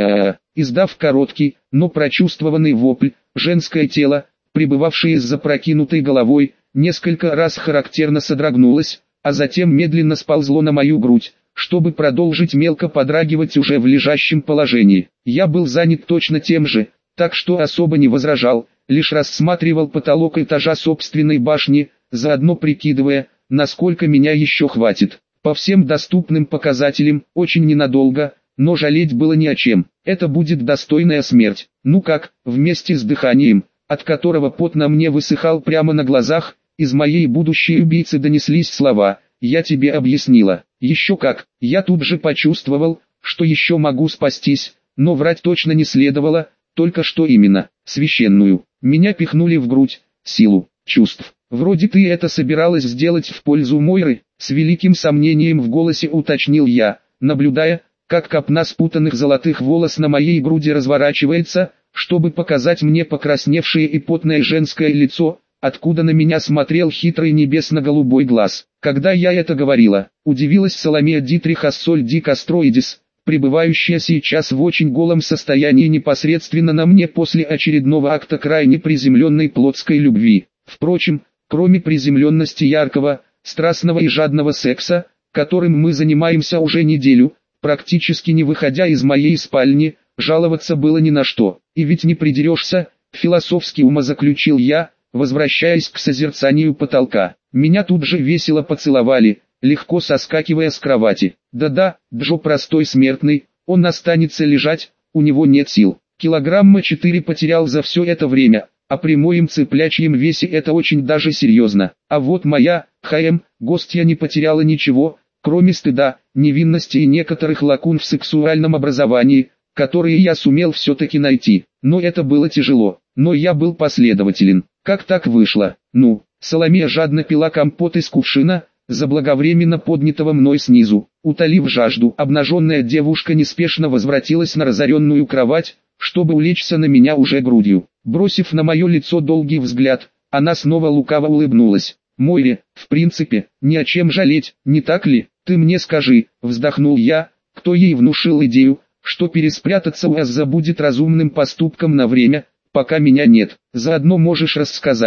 Издав короткий, но прочувствованный вопль, женское тело, пребывавшее с запрокинутой головой, несколько раз характерно содрогнулось, а затем медленно сползло на мою грудь, чтобы продолжить мелко подрагивать уже в лежащем положении. Я был занят точно тем же, так что особо не возражал, лишь рассматривал потолок этажа собственной башни, заодно прикидывая, насколько меня еще хватит. По всем доступным показателям, очень ненадолго, но жалеть было не о чем. Это будет достойная смерть. Ну как, вместе с дыханием, от которого пот на мне высыхал прямо на глазах, из моей будущей убийцы донеслись слова: «Я тебе объяснила». Еще как, я тут же почувствовал, что еще могу спастись, но врать точно не следовало, только что именно, священную. Меня пихнули в грудь, силу, чувств. Вроде ты это собиралась сделать в пользу Мойры, с великим сомнением в голосе уточнил я, наблюдая, как копна спутанных золотых волос на моей груди разворачивается, чтобы показать мне покрасневшее и потное женское лицо, откуда на меня смотрел хитрый небесно-голубой глаз. Когда я это говорила, удивилась Соломея Дитрих Ассоль Ди Кастроидис, пребывающая сейчас в очень голом состоянии непосредственно на мне после очередного акта крайне приземленной плотской любви. Впрочем, кроме приземленности яркого, страстного и жадного секса, которым мы занимаемся уже неделю, практически не выходя из моей спальни, жаловаться было ни на что. И ведь не придерешься, философски умозаключил я, возвращаясь к созерцанию потолка. Меня тут же весело поцеловали, легко соскакивая с кровати. Да-да, Джо простой смертный, он останется лежать, у него нет сил. Килограмма 4 потерял за все это время, а при моем цыплячьем весе это очень даже серьезно. А вот моя, гостья не потеряла ничего, кроме стыда, невинности и некоторых лакун в сексуальном образовании, которые я сумел все-таки найти. Но это было тяжело, но я был последователен. Как так вышло? Соломея жадно пила компот из кувшина, заблаговременно поднятого мной снизу. Утолив жажду, обнаженная девушка неспешно возвратилась на разоренную кровать, чтобы улечься на меня уже грудью. Бросив на мое лицо долгий взгляд, она снова лукаво улыбнулась. Мойре, в принципе, ни о чем жалеть, не так ли? Ты мне скажи, вздохнул я, кто ей внушил идею, что переспрятаться у Азза будет разумным поступком на время, пока меня нет. Заодно можешь рассказать,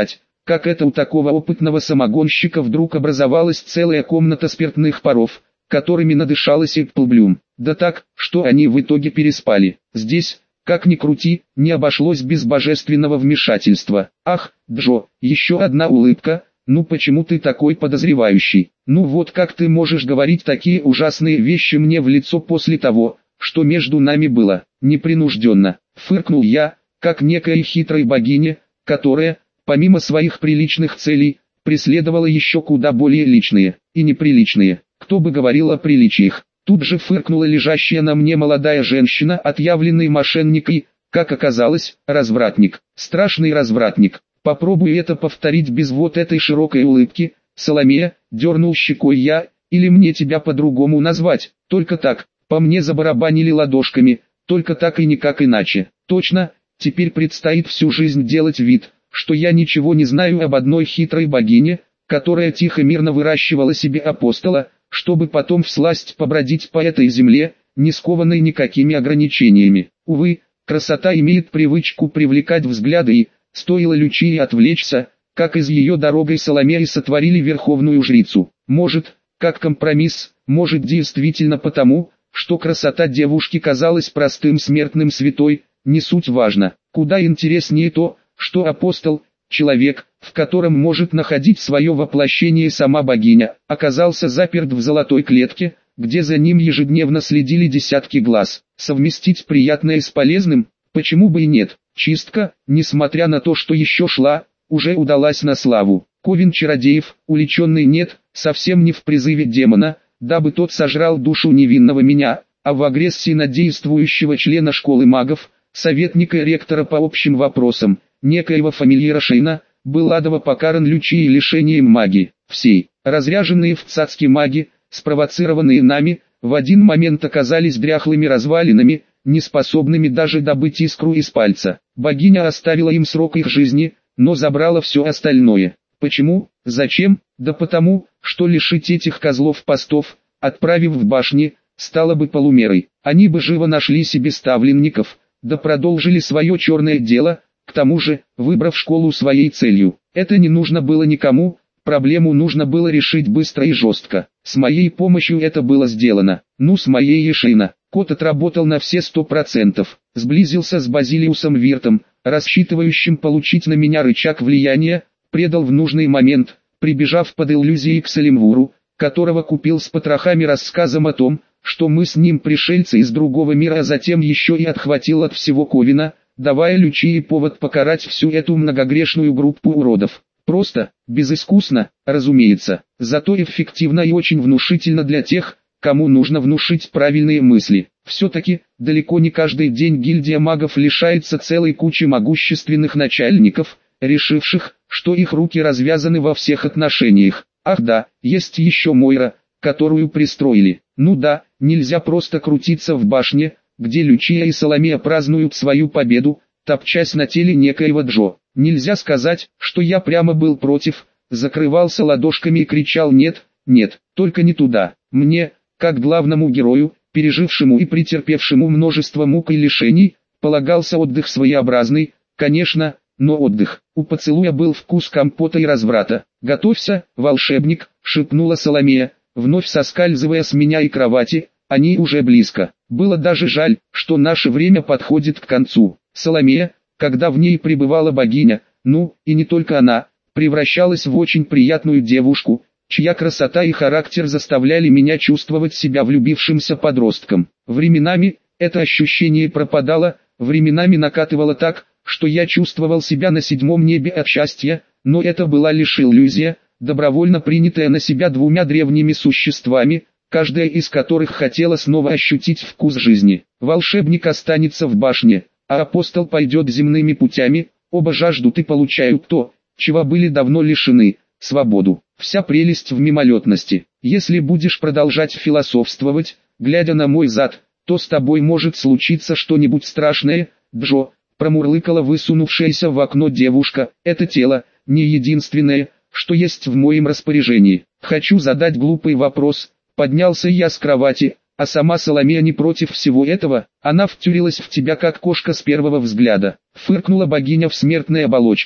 как это у такого опытного самогонщика вдруг образовалась целая комната спиртных паров, которыми надышалась Эпплблюм. Да так, что они в итоге переспали. Здесь, как ни крути, не обошлось без божественного вмешательства. Ах, Джо, еще одна улыбка. Ну почему ты такой подозревающий? Ну вот как ты можешь говорить такие ужасные вещи мне в лицо после того, что между нами было? Непринужденно, фыркнул я, как некая хитрая богиня, которая, помимо своих приличных целей, преследовала еще куда более личные и неприличные. Кто бы говорил о приличиях? Тут же фыркнула лежащая на мне молодая женщина, отъявленный мошенник и, как оказалось, развратник. Страшный развратник. Попробуй это повторить без вот этой широкой улыбки, Соломея, дернул щекой я, или мне тебя по-другому назвать, только так, по мне забарабанили ладошками, только так и никак иначе. Точно, теперь предстоит всю жизнь делать вид, что я ничего не знаю об одной хитрой богине, которая тихо-мирно выращивала себе апостола, чтобы потом всласть побродить по этой земле, не скованной никакими ограничениями. Увы, красота имеет привычку привлекать взгляды и, стоило Лючии отвлечься, как из ее дорогой Соломеи сотворили верховную жрицу. Может, как компромисс, может действительно потому, что красота девушки казалась простым смертным святой, не суть важно. Куда интереснее то, что апостол, человек, в котором может находить свое воплощение сама богиня, оказался заперт в золотой клетке, где за ним ежедневно следили десятки глаз. Совместить приятное с полезным, почему бы и нет? Чистка, несмотря на то, что еще шла, уже удалась на славу. Ковен чародеев, уличенный нет, совсем не в призыве демона, дабы тот сожрал душу невинного меня, а в агрессии на действующего члена школы магов, советника и ректора по общим вопросам, некоего фамильяра Шейна, был адово покаран Лючией лишением магии. Всей, разряженные в цацки маги, спровоцированные нами, в один момент оказались дряхлыми развалинами, неспособными даже добыть искру из пальца. Богиня оставила им срок их жизни, но забрала все остальное. Почему? Зачем? Да потому, что лишить этих козлов постов, отправив в башни, стало бы полумерой. Они бы живо нашли себе ставленников, да продолжили свое черное дело, к тому же, выбрав школу своей целью. Это не нужно было никому, проблему нужно было решить быстро и жестко. С моей помощью это было сделано. Ну с моей и Шейна. Кот отработал на все 100%, сблизился с Базилиусом Виртом, рассчитывающим получить на меня рычаг влияния, предал в нужный момент, прибежав под иллюзией к Салимвуру, которого купил с потрохами рассказом о том, что мы с ним пришельцы из другого мира, а затем еще и отхватил от всего Ковена, давая Лючии повод покарать всю эту многогрешную группу уродов. Просто, безыскусно, разумеется, зато эффективно и очень внушительно для тех, кому нужно внушить правильные мысли. Все-таки, далеко не каждый день гильдия магов лишается целой кучи могущественных начальников, решивших, что их руки развязаны во всех отношениях. Ах да, есть еще Мойра, которую пристроили. Ну да, нельзя просто крутиться в башне, где Лючия и Соломея празднуют свою победу, топчась на теле некоего Джо. Нельзя сказать, что я прямо был против, закрывался ладошками и кричал «нет, нет, только не туда». Мне, как главному герою, пережившему и претерпевшему множество мук и лишений, полагался отдых своеобразный, конечно, но отдых. У поцелуя был вкус компота и разврата. «Готовься, волшебник», — шепнула Соломея, вновь соскальзывая с меня и кровати, они уже близко. Было даже жаль, что наше время подходит к концу. Соломея, когда в ней пребывала богиня, ну, и не только она, превращалась в очень приятную девушку, чья красота и характер заставляли меня чувствовать себя влюбившимся подростком. Временами, это ощущение пропадало, временами накатывало так, что я чувствовал себя на седьмом небе от счастья, но это была лишь иллюзия, добровольно принятая на себя двумя древними существами, каждая из которых хотела снова ощутить вкус жизни. Волшебник останется в башне, а апостол пойдет земными путями, оба жаждут и получают то, чего были давно лишены – свободу. Вся прелесть в мимолетности. Если будешь продолжать философствовать, глядя на мой зад, то с тобой может случиться что-нибудь страшное, Джо, промурлыкала высунувшаяся в окно девушка, это тело, не единственное, что есть в моем распоряжении. Хочу задать глупый вопрос, поднялся я с кровати, а сама Соломея не против всего этого, она втюрилась в тебя как кошка с первого взгляда. Фыркнула богиня в смертной оболочке,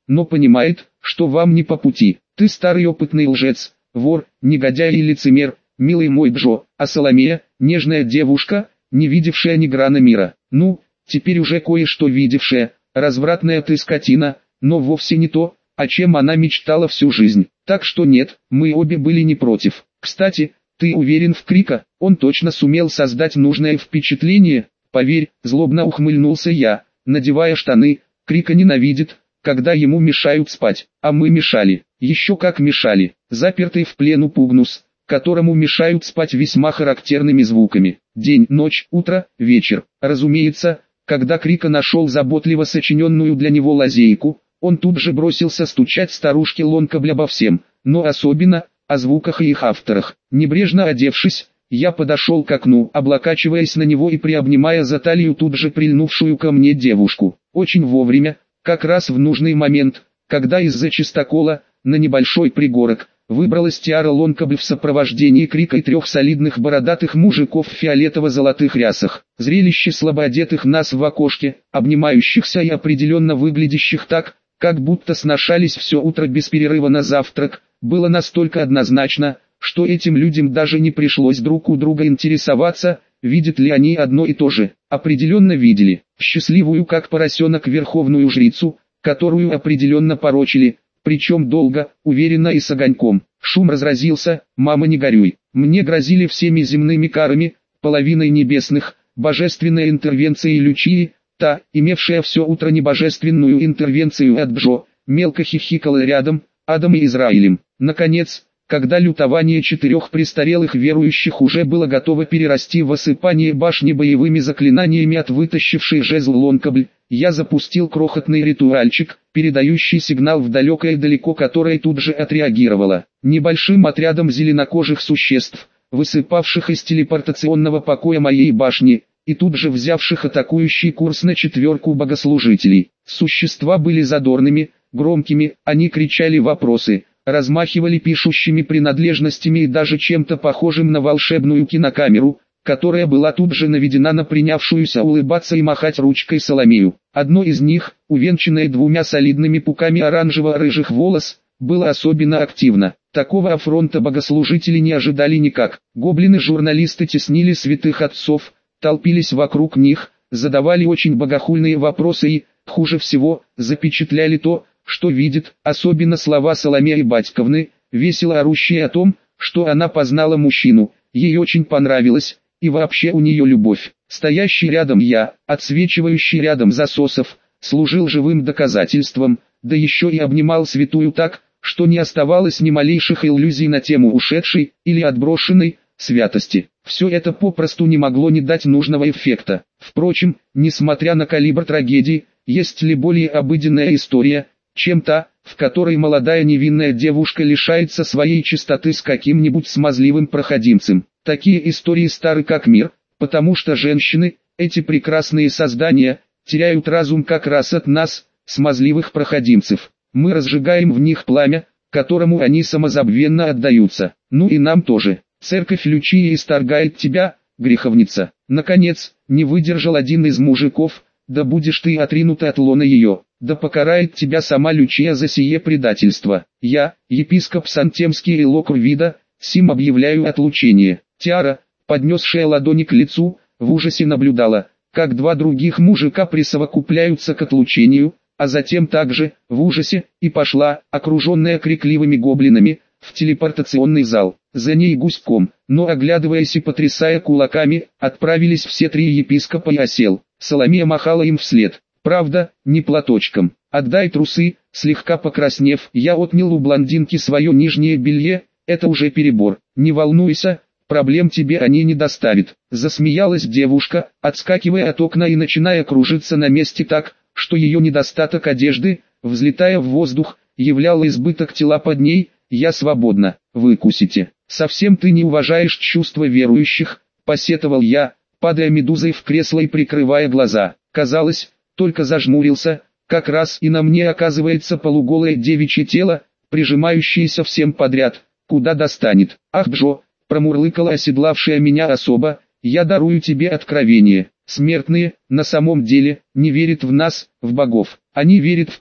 но понимает, что вам не по пути. Ты старый опытный лжец, вор, негодяй и лицемер, милый мой Джо, а Соломея, нежная девушка, не видевшая ни грана мира. Ну, теперь уже кое-что видевшая, развратная ты скотина, но вовсе не то, о чем она мечтала всю жизнь. Так что нет, мы обе были не против. Кстати, ты уверен в Крика? Он точно сумел создать нужное впечатление? Поверь, злобно ухмыльнулся я, надевая штаны. Крика ненавидит, когда ему мешают спать, а мы мешали, еще как мешали. Запертый в плену Пугнус, которому мешают спать весьма характерными звуками. День, ночь, утро, вечер. Разумеется, когда Крика нашел заботливо сочиненную для него лазейку, он тут же бросился стучать старушке Лонкабль обо всем, но особенно о звуках и их авторах. Небрежно одевшись, я подошел к окну, облокачиваясь на него и приобнимая за талию тут же прильнувшую ко мне девушку. Очень вовремя, как раз в нужный момент, когда из-за чистокола, на небольшой пригорок, выбралась Тиара Лонкабль в сопровождении Крика и 3 солидных бородатых мужиков в фиолетово-золотых рясах. Зрелище слабоодетых нас в окошке, обнимающихся и определенно выглядящих так, как будто сношались все утро без перерыва на завтрак, было настолько однозначно, что этим людям даже не пришлось друг у друга интересоваться, видят ли они одно и то же. Определенно видели, счастливую как поросенок верховную жрицу, которую определенно порочили, причем долго, уверенно и с огоньком. Шум разразился, мама не горюй. Мне грозили всеми земными карами, половиной небесных, божественной интервенцией Лючии, та, имевшая все утро небожественную интервенцию от Джо, мелко хихикала рядом, Адом и Израилем. Наконец, когда лютование 4 престарелых верующих уже было готово перерасти в осыпание башни боевыми заклинаниями от вытащившей жезл Лонкабль, я запустил крохотный ритуальчик, передающий сигнал в далекое далеко, которое тут же отреагировало. Небольшим отрядом зеленокожих существ, высыпавших из телепортационного покоя моей башни, и тут же взявших атакующий курс на 4 богослужителей. Существа были задорными, громкими, они кричали вопросы, размахивали пишущими принадлежностями и даже чем-то похожим на волшебную кинокамеру, которая была тут же наведена на принявшуюся улыбаться и махать ручкой Соломею. Одно из них, увенчанное 2 солидными пуками оранжево-рыжих волос, было особенно активно. Такого афронта богослужители не ожидали никак. Гоблины-журналисты теснили святых отцов, толпились вокруг них, задавали очень богохульные вопросы и, хуже всего, запечатляли то, что видит, особенно слова Соломеи Батьковны, весело орущие о том, что она познала мужчину, ей очень понравилось, и вообще у нее любовь. Стоящий рядом я, отсвечивающий рядом засосов, служил живым доказательством, да еще и обнимал святую так, что не оставалось ни малейших иллюзий на тему ушедшей, или отброшенной, святости. Все это попросту не могло не дать нужного эффекта. Впрочем, несмотря на калибр трагедии, есть ли более обыденная история, чем та, в которой молодая невинная девушка лишается своей чистоты с каким-нибудь смазливым проходимцем. Такие истории стары как мир, потому что женщины, эти прекрасные создания, теряют разум как раз от нас, смазливых проходимцев. Мы разжигаем в них пламя, которому они самозабвенно отдаются. Ну и нам тоже. Церковь Лючии исторгает тебя, греховница. Наконец, не выдержал один из мужиков, да будешь ты отринута от лона ее, да покарает тебя сама Лючия за сие предательство. Я, епископ Сантемский Илок Рвида, сим объявляю отлучение. Тиара, поднесшая ладони к лицу, в ужасе наблюдала, как 2 других мужика присовокупляются к отлучению, а затем также, в ужасе, и пошла, окруженная крикливыми гоблинами, в телепортационный зал. За ней гуськом, но оглядываясь и потрясая кулаками, отправились все 3 епископа и осел. Соломея махала им вслед. Правда, не платочком. «Отдай трусы», слегка покраснев, я отнял у блондинки свое нижнее белье, это уже перебор. «Не волнуйся, проблем тебе они не доставят». Засмеялась девушка, отскакивая от окна и начиная кружиться на месте так, что ее недостаток одежды, взлетая в воздух, являл избыток тела под ней. «Я свободна, выкусите. Совсем ты не уважаешь чувства верующих», посетовал я, падая медузой в кресло и прикрывая глаза. Казалось, только зажмурился, как раз и на мне оказывается полуголое девичье тело, прижимающееся всем подряд, куда достанет. «Ах, Джо», промурлыкала оседлавшая меня особа, «я дарую тебе откровение. Смертные, на самом деле, не верят в нас, в богов. Они верят в то,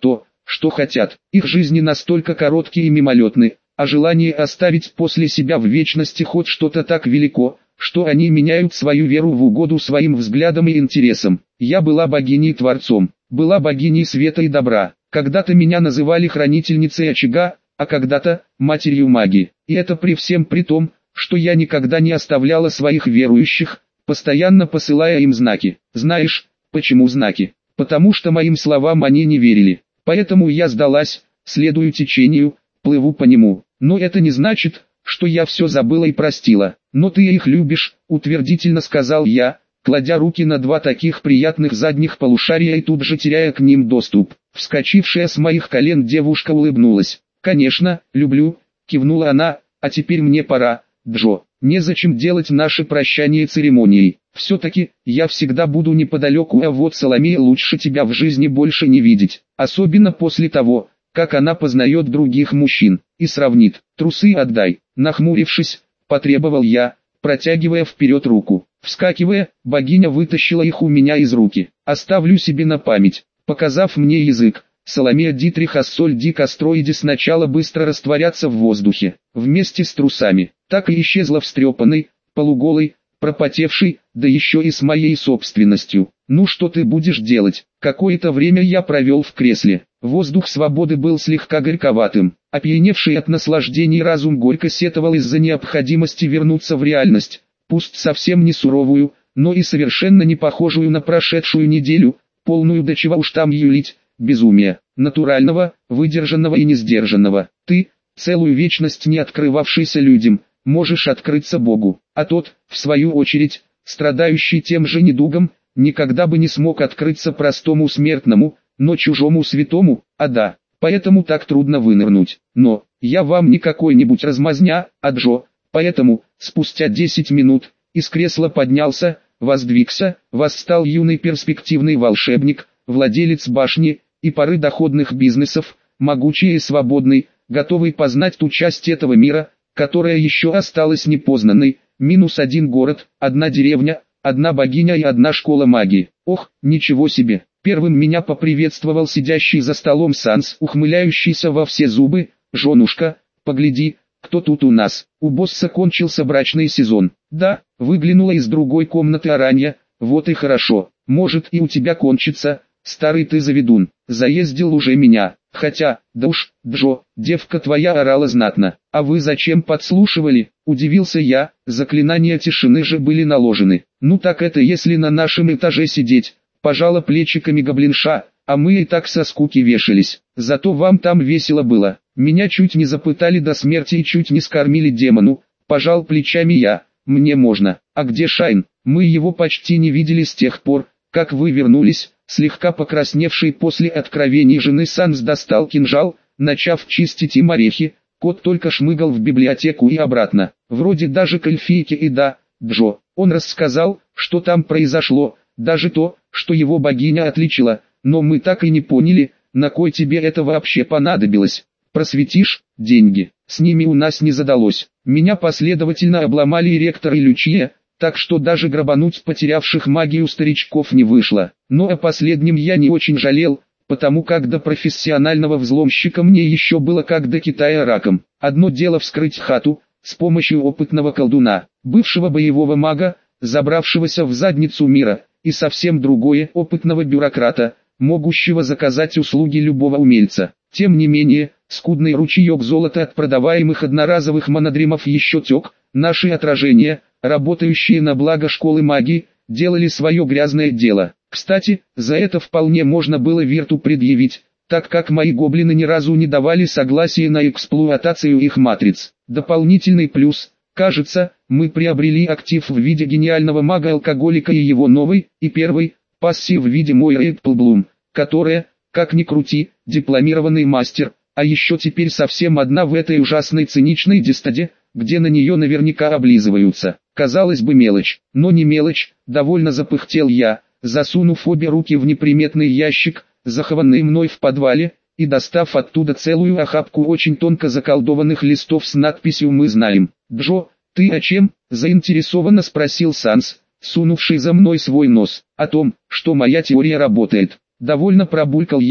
что хотят. Их жизни настолько короткие и мимолетны, а желание оставить после себя в вечности хоть что-то так велико, что они меняют свою веру в угоду своим взглядам и интересам. Я была богиней-творцом, была богиней света и добра. Когда-то меня называли хранительницей очага, а когда-то – матерью магии. И это при всем при том, что я никогда не оставляла своих верующих, постоянно посылая им знаки. Знаешь, почему знаки? Потому что моим словам они не верили. Поэтому я сдалась, следую течению, плыву по нему. Но это не значит, что я все забыла и простила. Но ты их любишь, утвердительно сказал я, кладя руки на два таких приятных задних полушария и тут же теряя к ним доступ. Вскочившая с моих колен девушка улыбнулась. «Конечно, люблю», — кивнула она, — «а теперь мне пора, Джо. Незачем делать наше прощание церемонией. Все-таки, я всегда буду неподалеку, а вот Соломея лучше тебя в жизни больше не видеть. Особенно после того, как она познает других мужчин, и сравнит. Трусы отдай». Нахмурившись, потребовал я, протягивая вперед руку. Вскакивая, богиня вытащила их у меня из руки. «Оставлю себе на память». Показав мне язык, Соломея Дитрих Ассоль-Ди Кастроиди сначала быстро растворяться в воздухе, вместе с трусами, так и исчезла встрепанной, полуголой, пропотевшей, да еще и с моей собственностью. «Ну что ты будешь делать?» Какое-то время я провел в кресле. Воздух свободы был слегка горьковатым. Опьяневший от наслаждений разум горько сетовал из-за необходимости вернуться в реальность, пусть совсем не суровую, но и совершенно не похожую на прошедшую неделю, полную до чего уж там юлить, безумия, натурального, выдержанного и несдержанного. Ты, целую вечность не открывавшийся людям, можешь открыться Богу, а тот, в свою очередь, страдающий тем же недугом, никогда бы не смог открыться простому смертному, но чужому святому, да, поэтому так трудно вынырнуть. Но, я вам не какой-нибудь размазня, а Джо, поэтому, спустя 10 минут, из кресла поднялся, воздвигся, восстал юный перспективный волшебник, владелец башни и поры доходных бизнесов, могучий и свободный, готовый познать ту часть этого мира, которая еще осталась непознанной, -1 город, 1 деревня, 1 богиня и 1 школа магии. Ох, ничего себе! Первым меня поприветствовал сидящий за столом Санс, ухмыляющийся во все зубы. «Женушка, погляди, кто тут у нас». У босса кончился брачный сезон. «Да», выглянула из другой комнаты Аранья, «вот и хорошо, может и у тебя кончится, старый ты заведун, заездил уже меня, хотя, да уж, Джо, девка твоя орала знатно, а вы зачем подслушивали?» Удивился я, заклинания тишины же были наложены. «Ну так это если на нашем этаже сидеть», пожала плечиками гоблинша, «а мы и так со скуки вешались, зато вам там весело было, меня чуть не запытали до смерти и чуть не скормили демону», пожал плечами я, «мне можно». «А где Шайн? Мы его почти не видели с тех пор, как вы вернулись». Слегка покрасневший после откровений жены Санс достал кинжал, начав чистить им орехи. Кот только шмыгал в библиотеку и обратно, вроде даже к эльфийке. И да, Джо, он рассказал, что там произошло, даже то, что его богиня отличила, но мы так и не поняли, на кой тебе это вообще понадобилось. Просветишь? Деньги. С ними у нас не задалось. Меня последовательно обломали и ректор, и Лючия, так что даже грабануть потерявших магию старичков не вышло. Но о последнем я не очень жалел, потому как до профессионального взломщика мне еще было как до Китая раком. Одно дело вскрыть хату, с помощью опытного колдуна, бывшего боевого мага, забравшегося в задницу мира, и совсем другое — опытного бюрократа, могущего заказать услуги любого умельца. Тем не менее, скудный ручеек золота от продаваемых одноразовых монодримов еще тек, наши отражения, работающие на благо школы магии, делали свое грязное дело. Кстати, за это вполне можно было Вирту предъявить, так как мои гоблины ни разу не давали согласия на эксплуатацию их матриц. Дополнительный плюс, кажется, мы приобрели актив в виде гениального мага-алкоголика и его новой, и первой, пассии в виде Мойры Эпплблум, которая, как ни крути, дипломированный мастер, а еще теперь совсем одна в этой ужасной циничной дистаде, где на нее наверняка облизываются. Казалось бы, мелочь, но не мелочь, довольно запыхтел я, засунув обе руки в неприметный ящик, захованный мной в подвале, и достав оттуда целую охапку очень тонко заколдованных листов с надписью «Мы знаем». «Джо, ты о чем?» – заинтересованно спросил Санс, сунувший за мной свой нос. «О том, что моя теория работает». Довольно пробулькал я,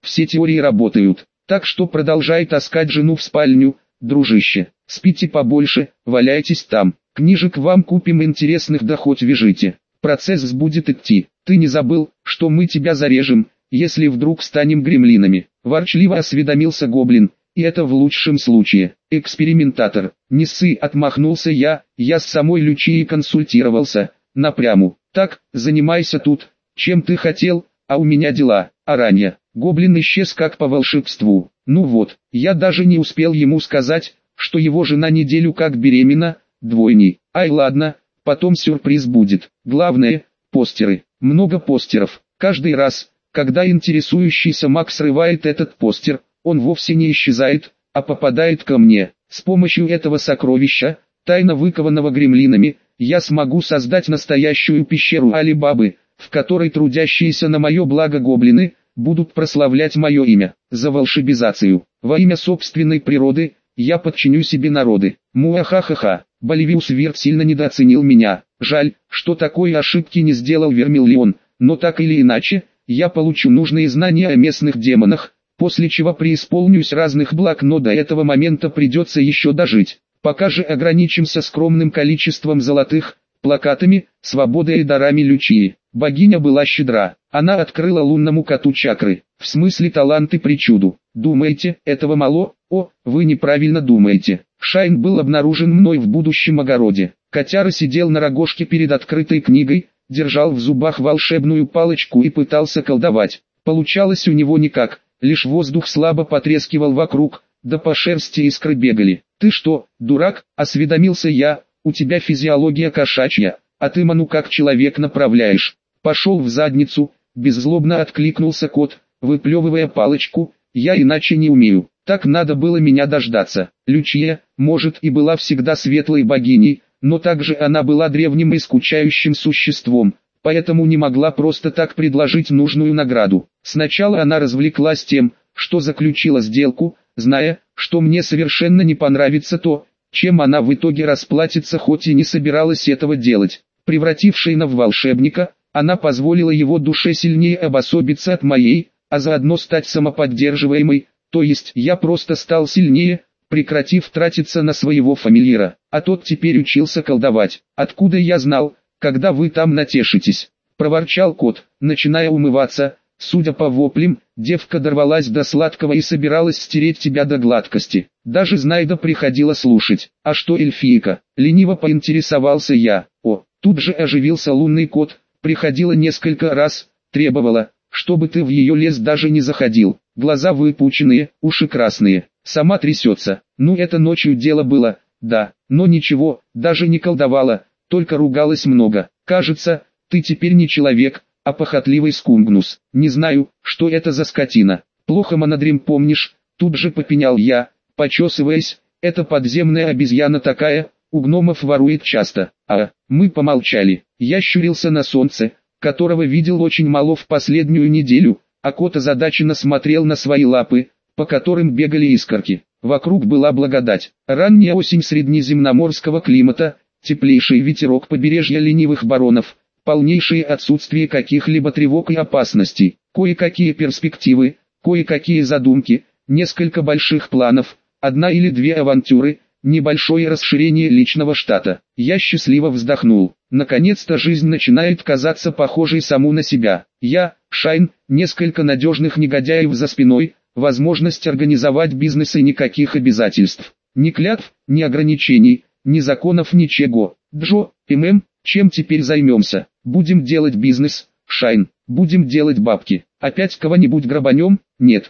все теории работают. Так что продолжай таскать жену в спальню, дружище. Спите побольше, валяйтесь там. Книжек вам купим интересных, да хоть вяжите. Процесс будет идти. Ты не забыл, что мы тебя зарежем, если вдруг станем гремлинами? Ворчливо осведомился гоблин. И это в лучшем случае. Экспериментатор. Не ссы, отмахнулся я с самой Лючией консультировался. Напряму. Так, занимайся тут, чем ты хотел, а у меня дела. Аранья. Гоблин исчез как по волшебству. Ну вот, я даже не успел ему сказать, что его жена неделю как беременна, двойней. Ай ладно, потом сюрприз будет. Главное, постеры. Много постеров. Каждый раз, когда интересующийся маг срывает этот постер, он вовсе не исчезает, а попадает ко мне. С помощью этого сокровища, тайно выкованного гремлинами, я смогу создать настоящую пещеру Али-Бабы, в которой трудящиеся на мое благо гоблины будут прославлять мое имя. За волшебизацию, во имя собственной природы, я подчиню себе народы. Муахахаха. Боливиус Вирт сильно недооценил меня. Жаль, что такой ошибки не сделал Вермиллион, но так или иначе, я получу нужные знания о местных демонах, после чего преисполнюсь разных благ, но до этого момента придется еще дожить. Пока же ограничимся скромным количеством золотых, плакатами, свободой и дарами Лючии. Богиня была щедра. Она открыла лунному коту чакры, в смысле талант и причуду. Думаете, этого мало? О, вы неправильно думаете. Шайн был обнаружен мной в будущем огороде. Котяра сидел на рогожке перед открытой книгой, держал в зубах волшебную палочку и пытался колдовать. Получалось у него никак, лишь воздух слабо потрескивал вокруг, да по шерсти искры бегали. «Ты что, дурак?» – осведомился я, «у тебя физиология кошачья, а ты ману как человек направляешь». «Пошел в задницу», – беззлобно откликнулся кот, выплевывая палочку, «я иначе не умею». Так надо было меня дождаться. Лючия, может, и была всегда светлой богиней, но также она была древним и скучающим существом, поэтому не могла просто так предложить нужную награду. Сначала она развлеклась тем, что заключила сделку, зная, что мне совершенно не понравится то, чем она в итоге расплатится, хоть и не собиралась этого делать. Превратив Шейна в волшебника, она позволила его душе сильнее обособиться от моей, а заодно стать самоподдерживаемой, то есть я просто стал сильнее, прекратив тратиться на своего фамильяра, а тот теперь учился колдовать. «Откуда я знал, когда вы там натешитесь?» – проворчал кот, начиная умываться. Судя по воплям, девка дорвалась до сладкого и собиралась стереть тебя до гладкости. Даже Знайда приходила слушать. «А что эльфийка?» – лениво поинтересовался я. О, тут же оживился лунный кот, приходила несколько раз, требовала, чтобы ты в ее лес даже не заходил. Глаза выпученные, уши красные, сама трясется. Ну это ночью дело было, да, но ничего, даже не колдовала, только ругалась много. Кажется, ты теперь не человек, а похотливый скунгнус. Не знаю, что это за скотина. Плохо Монодрим помнишь, тут же попенял я, почесываясь, это подземная обезьяна такая, у гномов ворует часто. Мы помолчали. Я щурился на солнце, которого видел очень мало в последнюю неделю, а кот озадаченно смотрел на свои лапы, по которым бегали искорки. Вокруг была благодать. Ранняя осень среднеземноморского климата, теплейший ветерок побережья ленивых баронов, полнейшее отсутствие каких-либо тревог и опасностей, кое-какие перспективы, кое-какие задумки, несколько больших планов, одна или две авантюры, небольшое расширение личного штата. Я счастливо вздохнул. Наконец-то жизнь начинает казаться похожей саму на себя. Я, Шайн, несколько надежных негодяев за спиной, возможность организовать бизнес и никаких обязательств. Ни клятв, ни ограничений, ни законов, ничего. Джо, чем теперь займемся? Будем делать бизнес, Шайн, будем делать бабки. Опять кого-нибудь грабанем? Нет,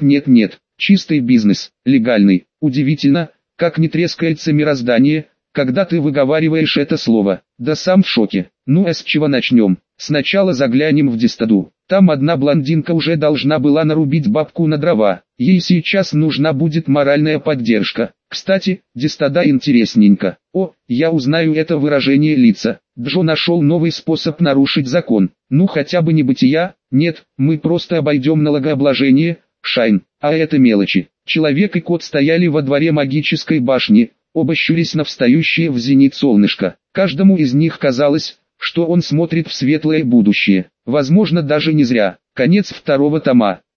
чистый бизнес, легальный. Удивительно, как не трескается мироздание, когда ты выговариваешь это слово. Да сам в шоке. Ну а с чего начнем? Сначала заглянем в Дистаду. Там одна блондинка уже должна была нарубить бабку на дрова. Ей сейчас нужна будет моральная поддержка. Кстати, Дистада интересненько. О, я узнаю это выражение лица. Джо нашел новый способ нарушить закон. Ну хотя бы не бытия. Нет, мы просто обойдем налогообложение, Шайн. А это мелочи. Человек и кот стояли во дворе магической башни, оба щурясь на встающее в зенит солнышко. Каждому из них казалось, что он смотрит в светлое будущее. Возможно, даже не зря. Конец 2 тома.